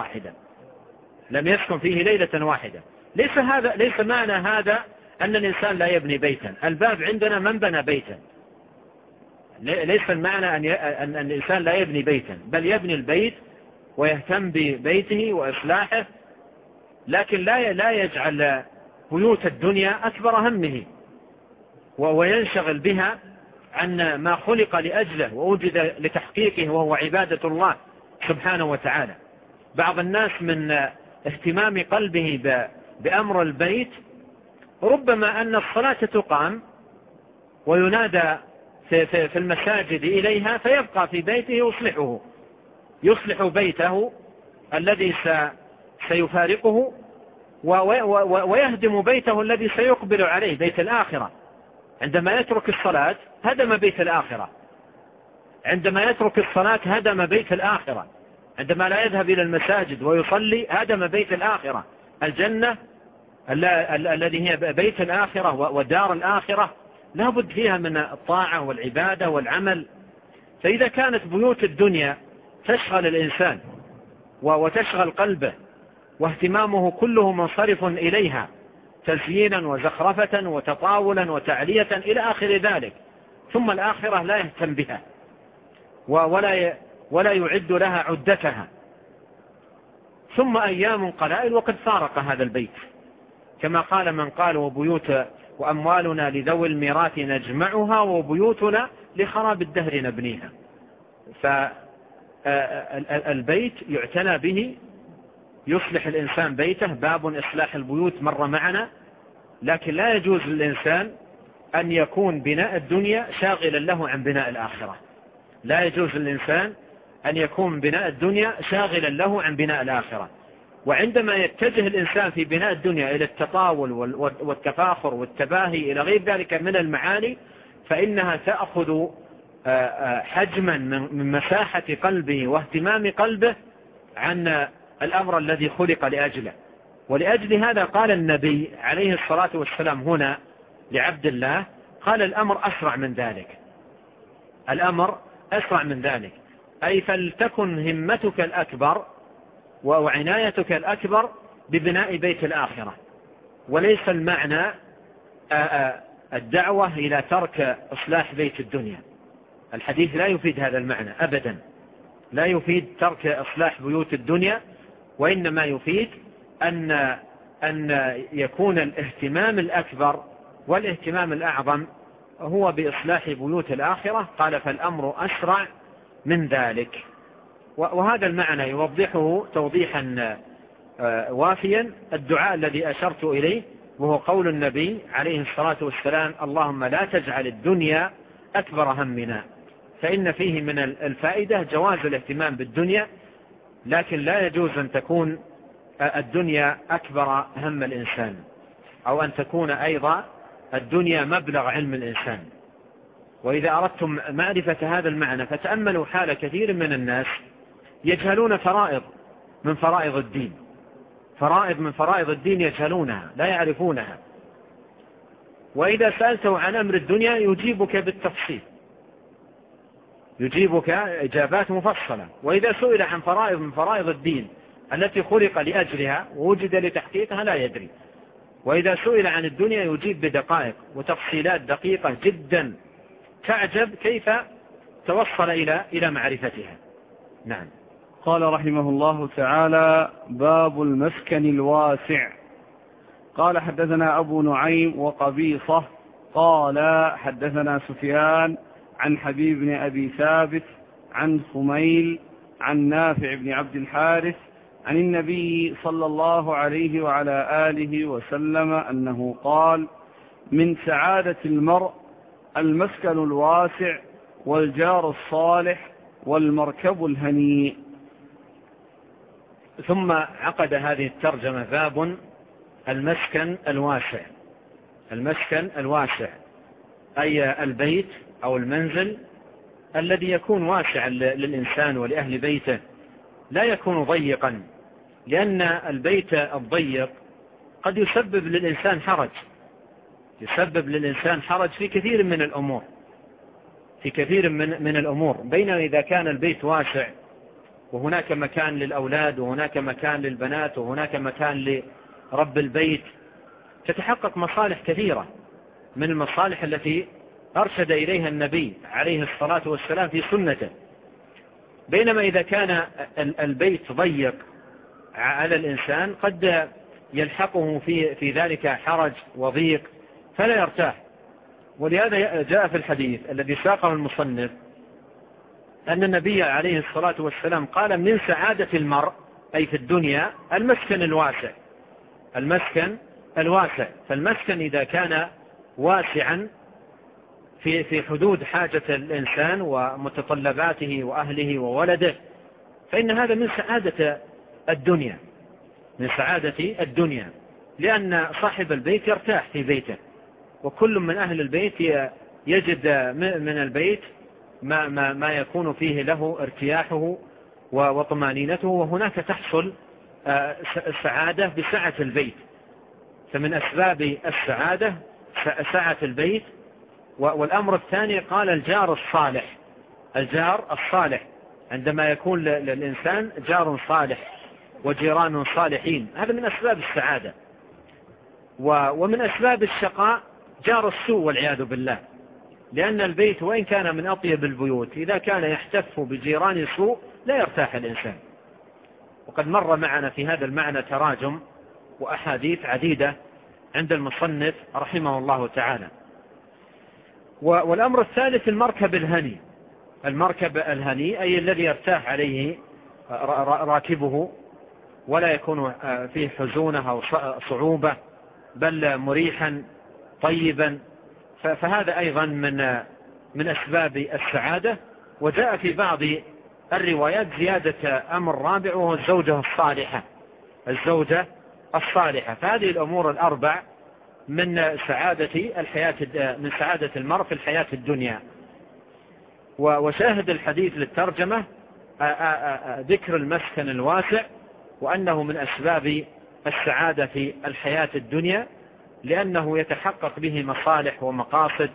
ليلة واحدة. ليس معنى هذا أن الإنسان لا يبني بيتا. الباب عندنا من بنى بيتا، ليس المعنى أن الإنسان لا يبني بيتا، بل يبني البيت ويهتم ببيته وإصلاحه، لكن لا يجعل بيوت الدنيا أكبر همه وينشغل بها عن ما خلق لأجله ووجد لتحقيقه، وهو عبادة الله سبحانه وتعالى. بعض الناس من اهتمام قلبه بأمر البيت ربما أن الصلاة تقام وينادى في المساجد إليها، فيبقى في بيته يصلح بيته الذي سيفارقه، ويهدم بيته الذي سيقبل عليه، بيت الآخرة. عندما يترك الصلاة هدم بيت الآخرة، عندما يترك الصلاة هدم بيت الآخرة، عندما لا يذهب إلى المساجد ويصلي هدم بيت الآخرة. الجنة الذي هي بيت الآخرة ودار الآخرة لا بد فيها من الطاعة والعبادة والعمل. فإذا كانت بيوت الدنيا تشغل الإنسان وتشغل قلبه واهتمامه كله منصرف إليها، تزيينا وزخرفة وتطاولا وتعلية إلى آخر ذلك، ثم الآخرة لا يهتم بها ولا يعد لها عدتها، ثم أيام قلائل وقد فارق هذا البيت، كما قال من قال وبيوت وأموالنا لذوي الميراث نجمعها وبيوتنا لخراب الدهر نبنيها. فالبيت يعتنى به، يصلح الإنسان بيته، باب إصلاح البيوت مر معنا، لكن لا يجوز للإنسان أن يكون بناء الدنيا شاغلا له عن بناء الآخرة. لا يجوز للإنسان أن يكون بناء الدنيا شاغلا له عن بناء الآخرة. وعندما يتجه الإنسان في بناء الدنيا إلى التطاول والتفاخر والتباهي إلى غير ذلك من المعاني، فإنها تأخذ حجما من مساحة قلبه واهتمام قلبه عن الأمر الذي خلق لأجله. ولأجل هذا قال النبي عليه الصلاة والسلام هنا لعبد الله، قال الأمر أسرع من ذلك، الأمر أسرع من ذلك، أي فلتكن همتك الأكبر وعنايتك الأكبر ببناء بيت الآخرة، وليس المعنى الدعوة إلى ترك إصلاح بيت الدنيا. الحديث لا يفيد هذا المعنى أبدا، لا يفيد ترك إصلاح بيوت الدنيا، وإنما يفيد أن يكون الاهتمام الأكبر والاهتمام الأعظم هو بإصلاح بيوت الآخرة. قال فالأمر أسرع من ذلك. وهذا المعنى يوضحه توضيحا وافيا الدعاء الذي أشرت إليه، وهو قول النبي عليه الصلاة والسلام اللهم لا تجعل الدنيا أكبر همنا، فإن فيه من الفائدة جواز الاهتمام بالدنيا، لكن لا يجوز أن تكون الدنيا أكبر هم الإنسان، أو أن تكون أيضا الدنيا مبلغ علم الإنسان. وإذا أردتم معرفة هذا المعنى فتأملوا حال كثير من الناس يجهلون فرائض من فرائض الدين، فرائض من فرائض الدين يجهلونها لا يعرفونها، وإذا سألته عن أمر الدنيا يجيبك بالتفصيل، يجيبك إجابات مفصلة. وإذا سئل عن فرائض من فرائض الدين التي خلق لأجلها ووجد لتحقيقها لا يدري. وإذا سئل عن الدنيا يجيب بدقائق وتفصيلات دقيقة جدا، تعجب كيف توصل إلى معرفتها. نعم. قال رحمه الله تعالى: باب المسكن الواسع. قال حدثنا أبو نعيم وقبيصة قال حدثنا سفيان عن حبيب بن أبي ثابت عن خميل عن نافع بن عبد الحارث عن النبي صلى الله عليه وعلى آله وسلم أنه قال: من سعادة المرء المسكن الواسع والجار الصالح والمركب الهنيء. ثم عقد هذه الترجمة باب المسكن الواسع. المسكن الواسع أي البيت أو المنزل الذي يكون واسعا للإنسان ولأهل بيته، لا يكون ضيقا، لأن البيت الضيق قد يسبب للإنسان حرج، يسبب للإنسان حرج في كثير من الأمور، في كثير من الأمور. بينما إذا كان البيت واسع وهناك مكان للأولاد وهناك مكان للبنات وهناك مكان لرب البيت، تتحقق مصالح كثيرة من المصالح التي أرشد إليها النبي عليه الصلاة والسلام في سنته. بينما إذا كان البيت ضيق على الإنسان قد يلحقه في ذلك حرج وضيق فلا يرتاح. ولهذا جاء في الحديث الذي ساقه المصنف أن النبي عليه الصلاة والسلام قال: من سعادة المرء أي في الدنيا المسكن الواسع. المسكن الواسع، فالمسكن إذا كان واسعا في حدود حاجة الإنسان ومتطلباته وأهله وولده، فإن هذا من سعادة الدنيا، من سعادة الدنيا، لأن صاحب البيت يرتاح في بيته، وكل من أهل البيت يجد من البيت ما يكون فيه له ارتياحه وطمانينته، وهناك تحصل السعادة بسعة البيت. فمن أسباب السعادة سعة البيت. والأمر الثاني قال الجار الصالح. الجار الصالح عندما يكون للإنسان جار صالح وجيران صالحين، هذا من أسباب السعادة. ومن أسباب الشقاء جار السوء والعياذ بالله، لأن البيت وإن كان من أطيب البيوت إذا كان يحتف بجيران سوء لا يرتاح الإنسان. وقد مر معنا في هذا المعنى تراجم وأحاديث عديدة عند المصنف رحمه الله تعالى. والأمر الثالث المركب الهني. المركب الهني أي الذي يرتاح عليه راكبه ولا يكون فيه حزونة أو صعوبة، بل مريحا طيبا، فهذا أيضا من أسباب السعادة. وجاء في بعض الروايات زيادة أمر رابع وهو الزوجة الصالحة. الزوجة الصالحة. فهذه الأمور الأربع من سعادة الحياة، من سعادة المرء في الحياة الدنيا. وشاهد الحديث للترجمة ذكر المسكن الواسع، وأنه من أسباب السعادة في الحياة الدنيا، لأنه يتحقق به مصالح ومقاصد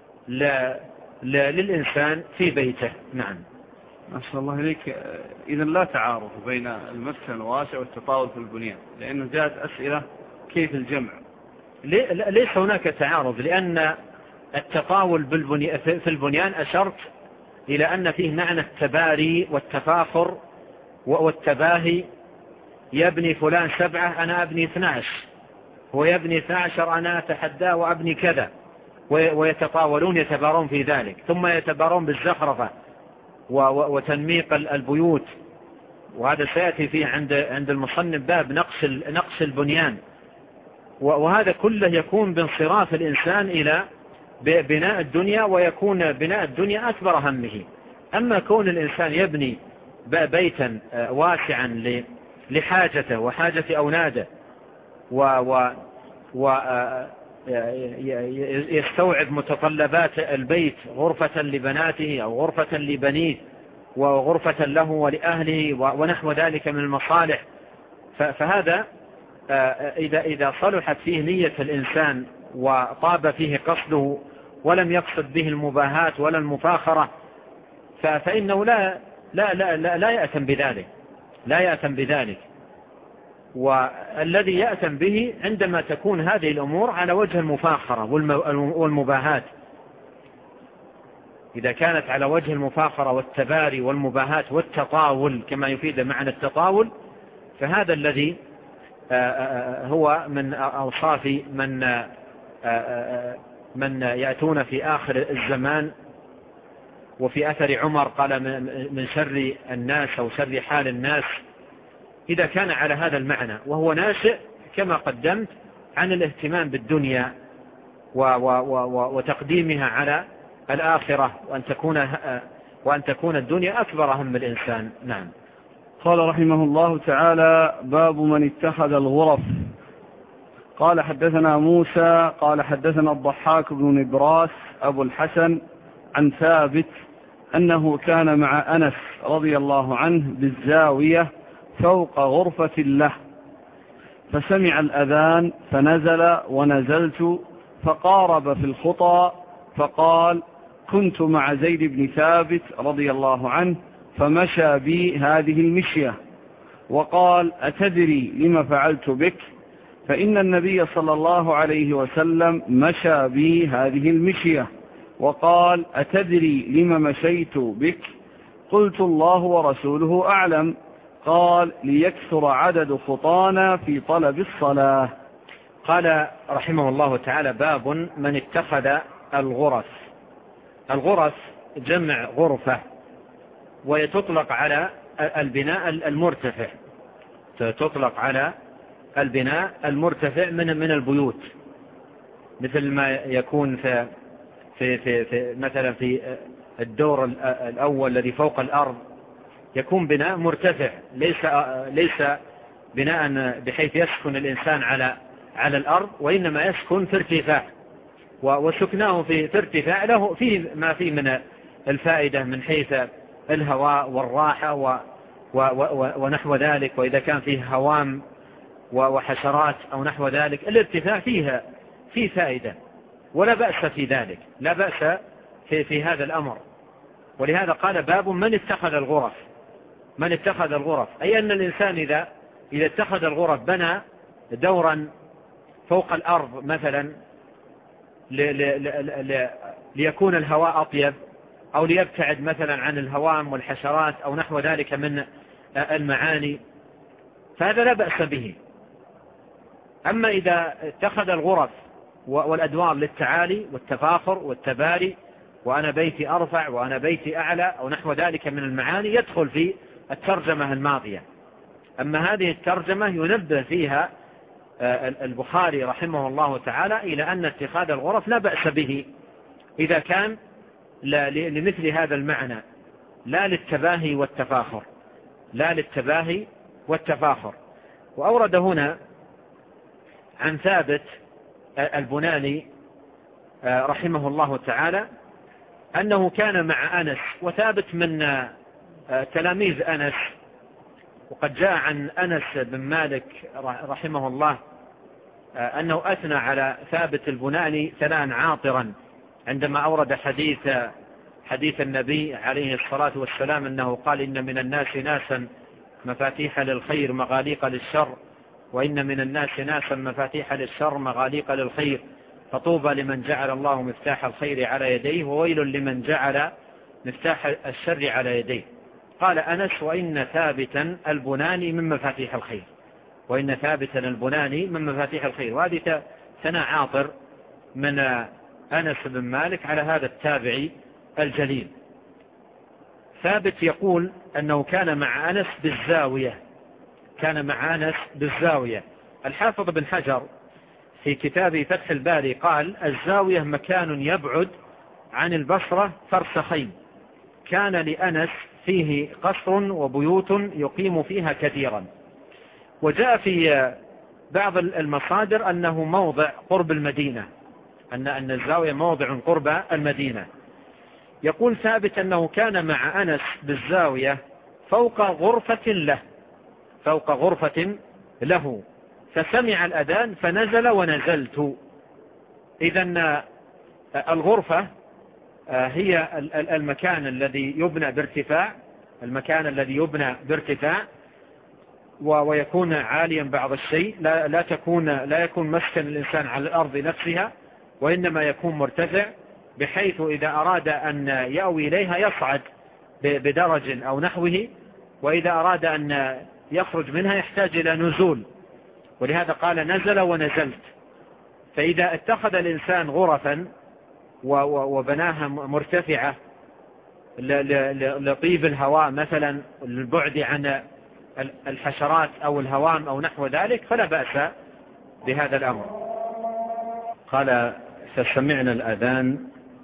للإنسان في بيته. نعم. ما شاء الله إليك. إذن لا تعارض بين المسكن الواسع والتطاول في البنيان، لأنه جاءت أسئلة كيف الجمع. ليس هناك تعارض، لأن التطاول في البنيان أشرت إلى أن فيه معنى التباري والتفاخر والتباهي. يبني فلان 7، أنا أبني 12، هو يبني 12، أنا أتحداه وأبني كذا، ويتطاولون يتبارون في ذلك، ثم يتبارون بالزخرفة وتنميق البيوت. وهذا سيأتي فيه عند المصنف باب نقص البنيان. وهذا كله يكون بانصراف الإنسان إلى بناء الدنيا، ويكون بناء الدنيا أكبر همه. أما كون الإنسان يبني بيتا واسعا لحاجته وحاجة أولاده، ويستوعب متطلبات البيت، غرفة لبناته أو غرفة لبنيه وغرفة له ولأهله ونحو ذلك من المصالح، فهذا إذا صلحت فيه نية الإنسان وطاب فيه قصده ولم يقصد به المباهاة ولا المفاخرة، فإنه لا يأتم بذلك، لا يأتم بذلك. والذي يأتم به عندما تكون هذه الأمور على وجه المفاخرة والمباهاة. إذا كانت على وجه المفاخرة والتباري والمباهاة والتطاول كما يفيد معنى التطاول، فهذا الذي هو من أوصاف من يأتون في آخر الزمان. وفي أثر عمر قال من شر الناس أو شر حال الناس، إذا كان على هذا المعنى، وهو ناشئ كما قدمت عن الاهتمام بالدنيا وتقديمها على الآخرة، وأن تكون الدنيا أكبر هم الإنسان. نعم. قال رحمه الله تعالى: باب من اتخذ الغرف. قال حدثنا موسى قال حدثنا الضحاك بن نبراس أبو الحسن عن ثابت أنه كان مع أنس رضي الله عنه بالزاوية فوق غرفة له، فسمع الأذان فنزل ونزلت فقارب في الخطى، فقال: كنت مع زيد بن ثابت رضي الله عنه فمشى بي هذه المشية، وقال: أتدري لما فعلت بك؟ فإن النبي صلى الله عليه وسلم مشى بي هذه المشية، وقال: أتدري لما مشيت بك؟ قلت: الله ورسوله أعلم. قال: ليكثر عدد خطانا في طلب الصلاة. قال رحمه الله تعالى: باب من اتخذ الغرف. الغرف جمع غرفة، ويتطلق على البناء المرتفع، تطلق على البناء المرتفع من البيوت، مثل ما يكون في مثلا في الدور الأول الذي فوق الأرض، يكون بناء مرتفع، ليس بناء بحيث يسكن الإنسان على الأرض، وإنما يسكن في ارتفاع، وسكناه في ارتفاع له فيه ما فيه من الفائدة من حيث الهواء والراحة ونحو ذلك. وإذا كان فيه هوام وحشرات أو نحو ذلك، الارتفاع فيه فائدة، ولا بأس في ذلك، لا بأس في هذا الأمر. ولهذا قال: باب من اتخذ الغرف. من اتخذ الغرف أي أن الإنسان إذا اتخذ الغرف بنى دورا فوق الأرض مثلا ليكون الهواء أطيب، أو ليبتعد مثلا عن الهوام والحشرات أو نحو ذلك من المعاني، فهذا لا بأس به. أما إذا اتخذ الغرف والأدوار للتعالي والتفاخر والتباري، وأنا بيتي أرفع وأنا بيتي أعلى أو نحو ذلك من المعاني، يدخل في الترجمة الماضية. أما هذه الترجمة ينبه فيها البخاري رحمه الله تعالى إلى أن اتخاذ الغرف لا بأس به إذا كان لمثل هذا المعنى، لا للتباهي والتفاخر، لا للتباهي والتفاخر. وأورد هنا عن ثابت البناني رحمه الله تعالى أنه كان مع أنس، وثابت من تلاميذ أنس، وقد جاء عن أنس بن مالك رحمه الله أنه أثنى على ثابت البناني ثناء عاطرا عندما أورد حديث النبي عليه الصلاة والسلام أنه قال: إن من الناس ناسا مفاتيح للخير مغاليق للشر، وإن من الناس ناسا مفاتيح للشر مغاليق للخير، فطوبى لمن جعل الله مفتاح الخير على يديه، وويل لمن جعل مفتاح الشر على يديه. قال أنس: وإن ثابتا البناني من مفاتيح الخير، وإن ثابتا البناني من مفاتيح الخير. وهذه ثناء عاطر من أنس بن مالك على هذا التابعي الجليل. ثابت يقول أنه كان مع أنس بالزاوية، كان مع أنس بالزاوية. الحافظ بن حجر في كتابه فتح الباري قال: الزاوية مكان يبعد عن البصرة فرسخين، كان لأنس فيه قصر وبيوت يقيم فيها كثيرا. وجاء في بعض المصادر أنه موضع قرب المدينة، أن الزاوية موضع قرب المدينة. يقول ثابت أنه كان مع أنس بالزاوية فوق غرفة له، فوق غرفة له، فسمع الأذان فنزل ونزلت. إذن الغرفة هي المكان الذي يبنى بارتفاع، المكان الذي يبنى بارتفاع ويكون عاليا بعض الشيء، لا يكون مسكن الإنسان على الأرض نفسها، وإنما يكون مرتفع، بحيث إذا أراد أن يأوي إليها يصعد بدرج أو نحوه، وإذا أراد أن يخرج منها يحتاج إلى نزول، ولهذا قال نزل ونزلت. فإذا اتخذ الإنسان غرفا وبناها مرتفعة لطيب الهواء مثلا، للبعد عن الحشرات أو الهوام أو نحو ذلك، فلا بأس بهذا الأمر. قال: فسمعنا الأذان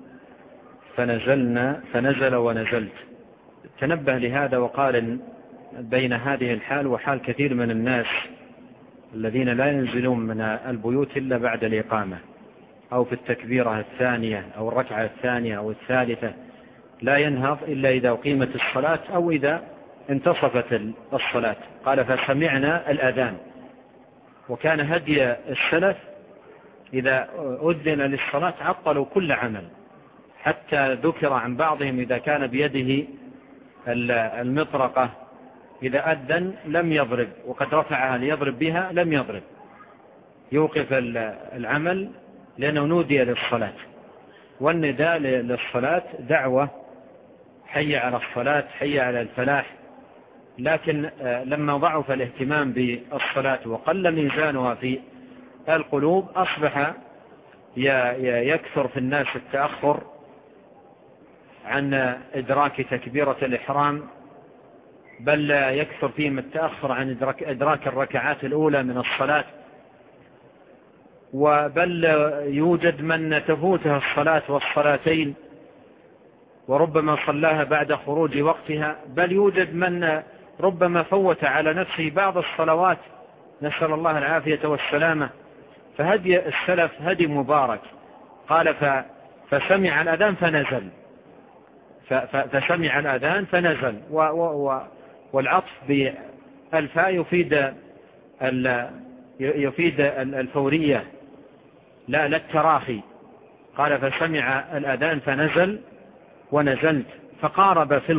فنزل ونزلت. تنبه لهذا وقال بين هذه الحال وحال كثير من الناس الذين لا ينزلون من البيوت إلا بعد الإقامة، أو في التكبيرة الثانية أو الركعة الثانية أو الثالثة، لا ينهض إلا إذا أقيمت الصلاة أو إذا انتصفت الصلاة. قال: فسمعنا الأذان. وكان هدي السلف إذا أذن للصلاة عطلوا كل عمل، حتى ذكر عن بعضهم إذا كان بيده المطرقة إذا أذن لم يضرب، وقد رفعها ليضرب بها لم يضرب، يوقف العمل لأنه نودي للصلاة. والنداء للصلاة دعوة، حي على الصلاة، حي على الفلاح. لكن لما ضعف الاهتمام بالصلاة وقل ميزانها في القلوب، أصبح يكثر في الناس التأخر عن إدراك تكبيرة الإحرام، بل يكثر فيهم التأخر عن إدراك الركعات الأولى من الصلاة، وبل يوجد من تفوته الصلاة والصلاتين وربما صلاها بعد خروج وقتها، بل يوجد من ربما فوت على نفسه بعض الصلوات، نسأل الله العافية والسلامة. فهدي السلف هدي مبارك. قال: فسمع الأذان فنزل، فسمع الأذان فنزل. والعطف بالفاء يفيد الفورية لا التراخي. قال: فسمع الأذان فنزل ونزلت، فقارب في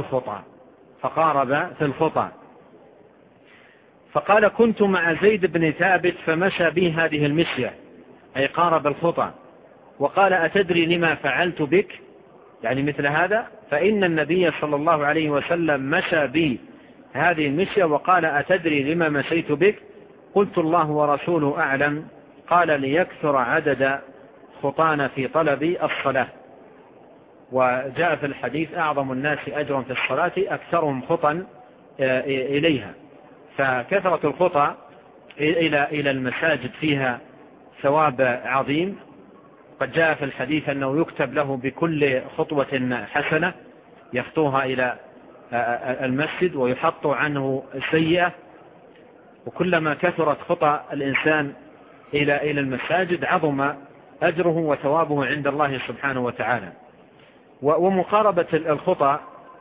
الخطى. فقال: كنت مع زيد بن ثابت فمشى بي هذه المشية، أي قارب الخطى، وقال أتدري لما فعلت بك، يعني مثل هذا. فإن النبي صلى الله عليه وسلم مشى بي هذه المشية وقال أتدري لما مشيت بك؟ قلت الله ورسوله أعلم. قال ليكثر عدد خطانا في طلب الصلاة. وجاء في الحديث أعظم الناس أجرا في الصلاة أكثرهم خطا إليها. فكثرة الخطى إلى المساجد فيها ثواب عظيم. قد جاء في الحديث أنه يكتب له بكل خطوة حسنة يخطوها إلى المسجد ويحط عنه السيئة. وكلما كثرت خطى الإنسان إلى المساجد عظم أجره وثوابه عند الله سبحانه وتعالى. ومقاربة الخطى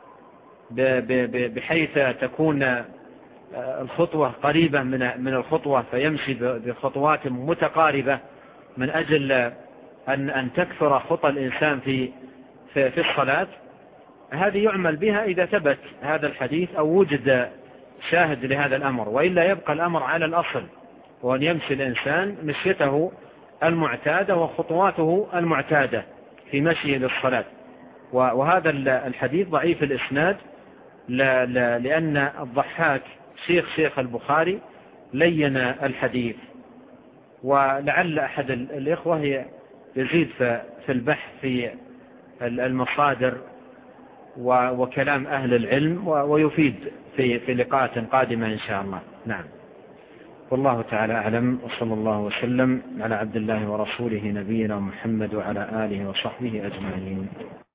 بحيث تكون الخطوة قريبة من الخطوة فيمشي بخطوات متقاربة من أجل أن تكثر خطى الإنسان في الصلاة. هذه يعمل بها إذا ثبت هذا الحديث أو وجد شاهد لهذا الأمر، وإلا يبقى الأمر على الأصل، وأن يمشي الإنسان مشيته المعتادة وخطواته المعتادة في مشيه للصلاة. وهذا الحديث ضعيف الإسناد لأن الضحاك شيخ البخاري لين الحديث، ولعل أحد الإخوة يزيد في البحث في المصادر وكلام أهل العلم ويفيد في لقاءات قادمة إن شاء الله. نعم، والله تعالى أعلم، وصلى الله وسلم على عبد الله ورسوله نبينا محمد وعلى آله وصحبه أجمعين.